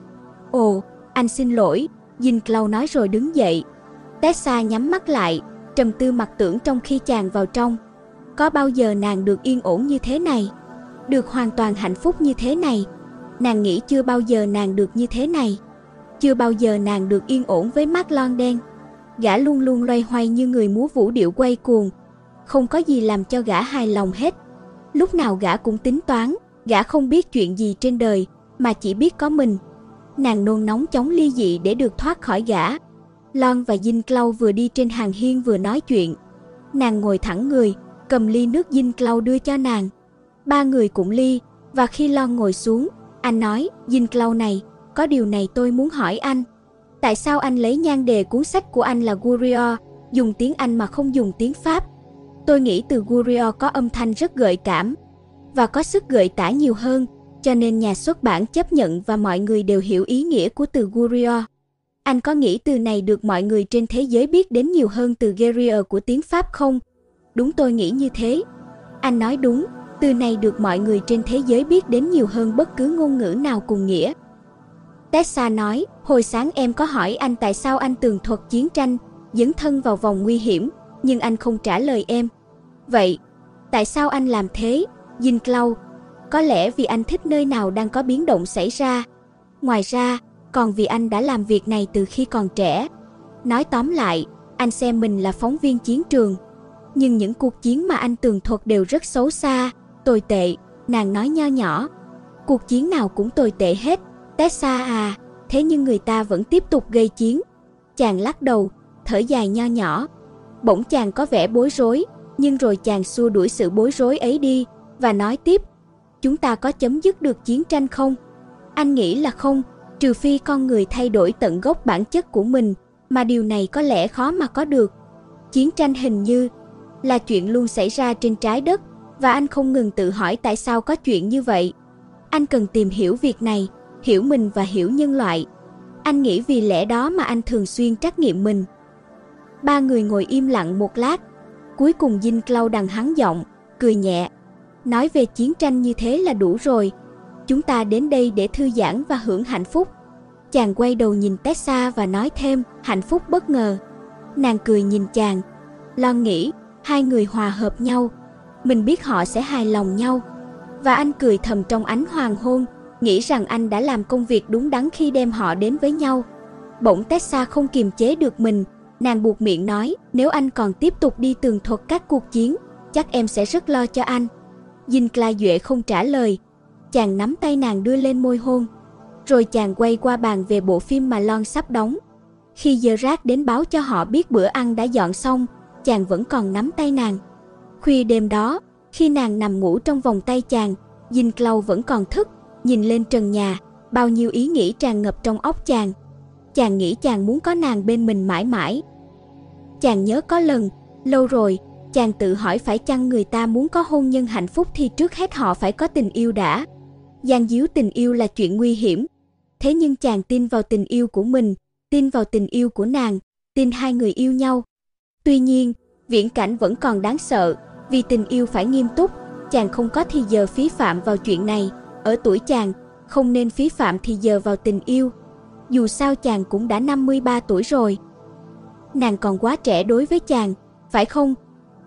Ồ, anh xin lỗi, Dinh Clau nói rồi đứng dậy. Tessa nhắm mắt lại, trầm tư mặc tưởng trong khi chàng vào trong. Có bao giờ nàng được yên ổn như thế này? Được hoàn toàn hạnh phúc như thế này? Nàng nghĩ chưa bao giờ nàng được như thế này. Chưa bao giờ nàng được yên ổn với Mark London. Gã luôn luôn loay hoay như người múa vũ điệu quay cuồng. Không có gì làm cho gã hài lòng hết. Lúc nào gã cũng tính toán, gã không biết chuyện gì trên đời, mà chỉ biết có mình. Nàng nôn nóng chóng ly dị để được thoát khỏi gã. Lon và Dinh Clau vừa đi trên hàng hiên vừa nói chuyện. Nàng ngồi thẳng người, cầm ly nước Dinh Clau đưa cho nàng. Ba người cũng ly, và khi Lon ngồi xuống, anh nói, Dinh Clau này, có điều này tôi muốn hỏi anh. Tại sao anh lấy nhan đề cuốn sách của anh là Gurion, dùng tiếng Anh mà không dùng tiếng Pháp? Tôi nghĩ từ Gurion có âm thanh rất gợi cảm, và có sức gợi tả nhiều hơn, cho nên nhà xuất bản chấp nhận và mọi người đều hiểu ý nghĩa của từ Gurion. Anh có nghĩ từ này được mọi người trên thế giới biết đến nhiều hơn từ guerrier của tiếng Pháp không? Đúng, tôi nghĩ như thế. Anh nói đúng, từ này được mọi người trên thế giới biết đến nhiều hơn bất cứ ngôn ngữ nào cùng nghĩa. Tessa nói, hồi sáng em có hỏi anh tại sao anh tường thuật chiến tranh, dấn thân vào vòng nguy hiểm, nhưng anh không trả lời em. Vậy, tại sao anh làm thế, Dinh Clau? Có lẽ vì anh thích nơi nào đang có biến động xảy ra. Ngoài ra, còn vì anh đã làm việc này từ khi còn trẻ. Nói tóm lại, anh xem mình là phóng viên chiến trường. Nhưng những cuộc chiến mà anh tường thuật đều rất xấu xa, tồi tệ, nàng nói nho nhỏ. Cuộc chiến nào cũng tồi tệ hết, Tessa à, thế nhưng người ta vẫn tiếp tục gây chiến. Chàng lắc đầu, thở dài nho nhỏ. Bỗng chàng có vẻ bối rối, nhưng rồi chàng xua đuổi sự bối rối ấy đi, và nói tiếp, chúng ta có chấm dứt được chiến tranh không? Anh nghĩ là không, trừ phi con người thay đổi tận gốc bản chất của mình, mà điều này có lẽ khó mà có được. Chiến tranh hình như là chuyện luôn xảy ra trên trái đất, và anh không ngừng tự hỏi tại sao có chuyện như vậy. Anh cần tìm hiểu việc này, hiểu mình và hiểu nhân loại. Anh nghĩ vì lẽ đó mà anh thường xuyên trắc nghiệm mình. Ba người ngồi im lặng một lát. Cuối cùng Dinh Clau đằng hắn giọng, cười nhẹ. Nói về chiến tranh như thế là đủ rồi. Chúng ta đến đây để thư giãn và hưởng hạnh phúc. Chàng quay đầu nhìn Tessa và nói thêm, hạnh phúc bất ngờ. Nàng cười nhìn chàng. Lon nghĩ, hai người hòa hợp nhau. Mình biết họ sẽ hài lòng nhau. Và anh cười thầm trong ánh hoàng hôn, nghĩ rằng anh đã làm công việc đúng đắn khi đem họ đến với nhau. Bỗng Tessa không kiềm chế được mình, nàng buột miệng nói, nếu anh còn tiếp tục đi tường thuật các cuộc chiến, chắc em sẽ rất lo cho anh. Dinh Cla Duệ không trả lời. Chàng nắm tay nàng đưa lên môi hôn. Rồi chàng quay qua bàn về bộ phim mà Lon sắp đóng. Khi Gerard đến báo cho họ biết bữa ăn đã dọn xong, chàng vẫn còn nắm tay nàng. Khuya đêm đó, khi nàng nằm ngủ trong vòng tay chàng, Dinh Clau vẫn còn thức, nhìn lên trần nhà, bao nhiêu ý nghĩ tràn ngập trong óc chàng. Chàng nghĩ chàng muốn có nàng bên mình mãi mãi. Chàng nhớ có lần, lâu rồi, chàng tự hỏi phải chăng người ta muốn có hôn nhân hạnh phúc thì trước hết họ phải có tình yêu đã. Gian díu tình yêu là chuyện nguy hiểm. Thế nhưng chàng tin vào tình yêu của mình, tin vào tình yêu của nàng, tin hai người yêu nhau. Tuy nhiên, viễn cảnh vẫn còn đáng sợ, vì tình yêu phải nghiêm túc, chàng không có thì giờ phí phạm vào chuyện này. Ở tuổi chàng, không nên phí phạm thì giờ vào tình yêu. Dù sao chàng cũng đã năm mươi ba tuổi rồi. Nàng còn quá trẻ đối với chàng, phải không?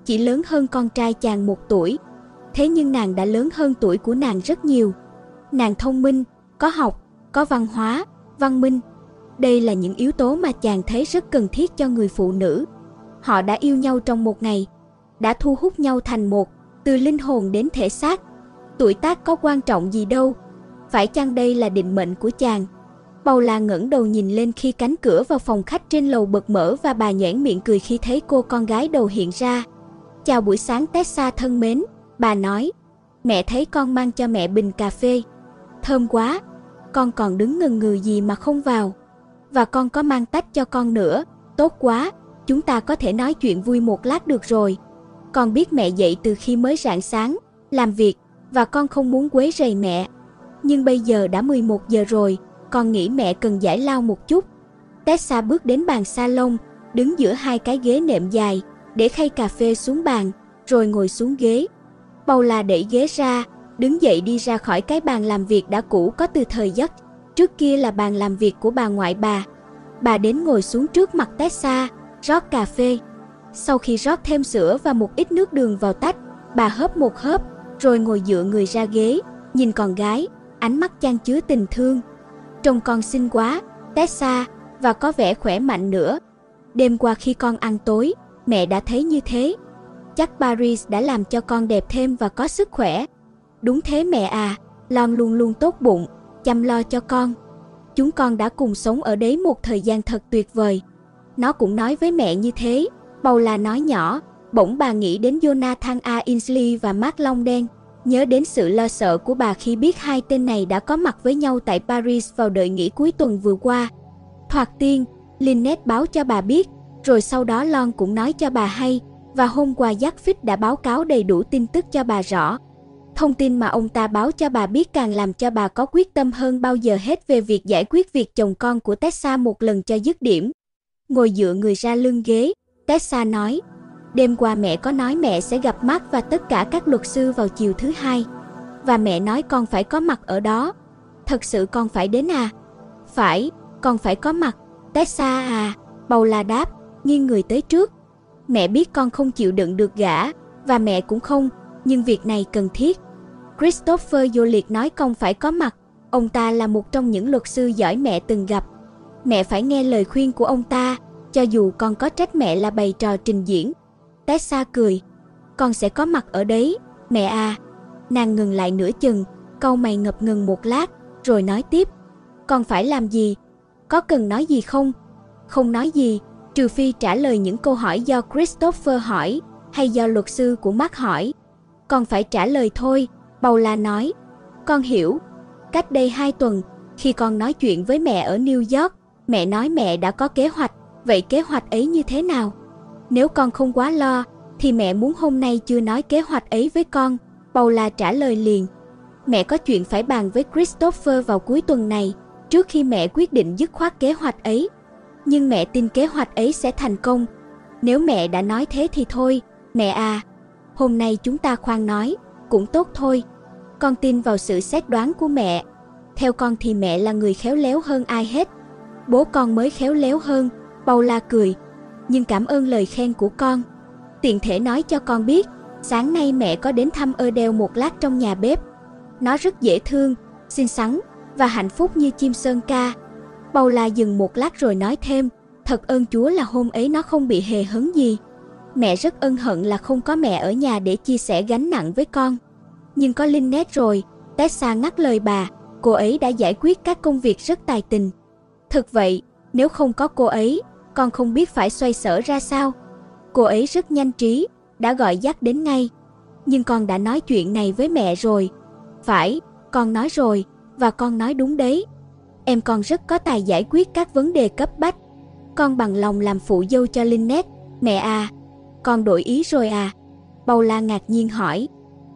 chỉ lớn hơn con trai chàng một tuổi. Thế nhưng nàng đã lớn hơn tuổi của nàng rất nhiều. Nàng thông minh, có học, có văn hóa, văn minh. Đây là những yếu tố mà chàng thấy rất cần thiết cho người phụ nữ. Họ đã yêu nhau trong một ngày, đã thu hút nhau thành một, từ linh hồn đến thể xác. Tuổi tác có quan trọng gì đâu. Phải chăng đây là định mệnh của chàng? Paula ngẩng đầu nhìn lên khi cánh cửa vào phòng khách trên lầu bật mở và bà nhoẻn miệng cười khi thấy cô con gái đầu hiện ra. Chào buổi sáng Tessa thân mến, bà nói. Mẹ thấy con mang cho mẹ bình cà phê. Thơm quá, con còn đứng ngần ngừ gì mà không vào. Và con có mang tách cho con nữa, tốt quá, chúng ta có thể nói chuyện vui một lát được rồi. Con biết mẹ dậy từ khi mới rạng sáng, làm việc, và con không muốn quấy rầy mẹ. Nhưng bây giờ đã mười một giờ rồi, con nghĩ mẹ cần giải lao một chút. Tessa bước đến bàn salon, đứng giữa hai cái ghế nệm dài, để khay cà phê xuống bàn, rồi ngồi xuống ghế. Paula đẩy ghế ra, đứng dậy đi ra khỏi cái bàn làm việc đã cũ có từ thời Dutch. Trước kia là bàn làm việc của bà ngoại bà. Bà đến ngồi xuống trước mặt Tessa, rót cà phê. Sau khi rót thêm sữa và một ít nước đường vào tách, bà hớp một hớp, rồi ngồi dựa người ra ghế, nhìn con gái, ánh mắt chan chứa tình thương. Trông con xinh quá, Tessa, và có vẻ khỏe mạnh nữa. Đêm qua khi con ăn tối, mẹ đã thấy như thế. Chắc Paris đã làm cho con đẹp thêm và có sức khỏe. Đúng thế mẹ à, Lon luôn luôn tốt bụng, chăm lo cho con. Chúng con đã cùng sống ở đấy một thời gian thật tuyệt vời. Nó cũng nói với mẹ như thế, Paula nói nhỏ. Bỗng bà nghĩ đến Jonathan A. Ainsley và Mark Long Đen, nhớ đến sự lo sợ của bà khi biết hai tên này đã có mặt với nhau tại Paris vào đợt nghỉ cuối tuần vừa qua. Thoạt tiên, Lynette báo cho bà biết, rồi sau đó Lon cũng nói cho bà hay, và hôm qua Jack đã báo cáo đầy đủ tin tức cho bà rõ. Thông tin mà ông ta báo cho bà biết càng làm cho bà có quyết tâm hơn bao giờ hết về việc giải quyết việc chồng con của Tessa một lần cho dứt điểm. Ngồi dựa người ra lưng ghế, Tessa nói, đêm qua mẹ có nói mẹ sẽ gặp Mark và tất cả các luật sư vào chiều thứ hai. Và mẹ nói con phải có mặt ở đó. Thật sự con phải đến à? Phải, con phải có mặt. Tessa à, Paula đáp, nghiêng người tới trước. Mẹ biết con không chịu đựng được gã, và mẹ cũng không, nhưng việc này cần thiết. Christopher Joliet nói con phải có mặt. Ông ta là một trong những luật sư giỏi mẹ từng gặp. Mẹ phải nghe lời khuyên của ông ta, cho dù con có trách mẹ là bày trò trình diễn. Tessa cười. Con sẽ có mặt ở đấy, mẹ à. Nàng ngừng lại nửa chừng, cau mày ngập ngừng một lát, rồi nói tiếp. Con phải làm gì? Có cần nói gì không? Không nói gì, trừ phi trả lời những câu hỏi do Christopher hỏi, hay do luật sư của Mark hỏi. Con phải trả lời thôi, Paula nói. Con hiểu. Cách đây hai tuần, khi con nói chuyện với mẹ ở New York, mẹ nói mẹ đã có kế hoạch. Vậy kế hoạch ấy như thế nào? Nếu con không quá lo, thì mẹ muốn hôm nay chưa nói kế hoạch ấy với con. Paula trả lời liền. Mẹ có chuyện phải bàn với Christopher vào cuối tuần này, trước khi mẹ quyết định dứt khoát kế hoạch ấy. Nhưng mẹ tin kế hoạch ấy sẽ thành công. Nếu mẹ đã nói thế thì thôi, mẹ à. Hôm nay chúng ta khoan nói, cũng tốt thôi. Con tin vào sự xét đoán của mẹ. Theo con thì mẹ là người khéo léo hơn ai hết. Bố con mới khéo léo hơn, Paula cười. Nhưng cảm ơn lời khen của con. Tiện thể nói cho con biết, sáng nay mẹ có đến thăm Adele một lát trong nhà bếp. Nó rất dễ thương, xinh xắn và hạnh phúc như chim sơn ca. Paula dừng một lát rồi nói thêm, thật ơn Chúa là hôm ấy nó không bị hề hấn gì. Mẹ rất ân hận là không có mẹ ở nhà để chia sẻ gánh nặng với con. Nhưng có Lynette rồi, Tessa ngắt lời bà, cô ấy đã giải quyết các công việc rất tài tình. Thực vậy, nếu không có cô ấy, con không biết phải xoay sở ra sao. Cô ấy rất nhanh trí, đã gọi Jack đến ngay. Nhưng con đã nói chuyện này với mẹ rồi. Phải, con nói rồi, và con nói đúng đấy. Em con rất có tài giải quyết các vấn đề cấp bách. Con bằng lòng làm phụ dâu cho Lynette, mẹ à. Con đổi ý rồi à? Paula ngạc nhiên hỏi.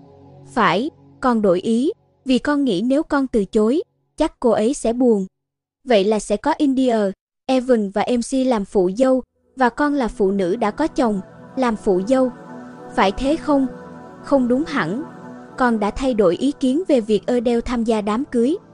Phải, con đổi ý, vì con nghĩ nếu con từ chối, chắc cô ấy sẽ buồn. Vậy là sẽ có India, Evan và em xê làm phụ dâu, và con là phụ nữ đã có chồng, làm phụ dâu. Phải thế không? Không đúng hẳn. Con đã thay đổi ý kiến về việc Adele tham gia đám cưới.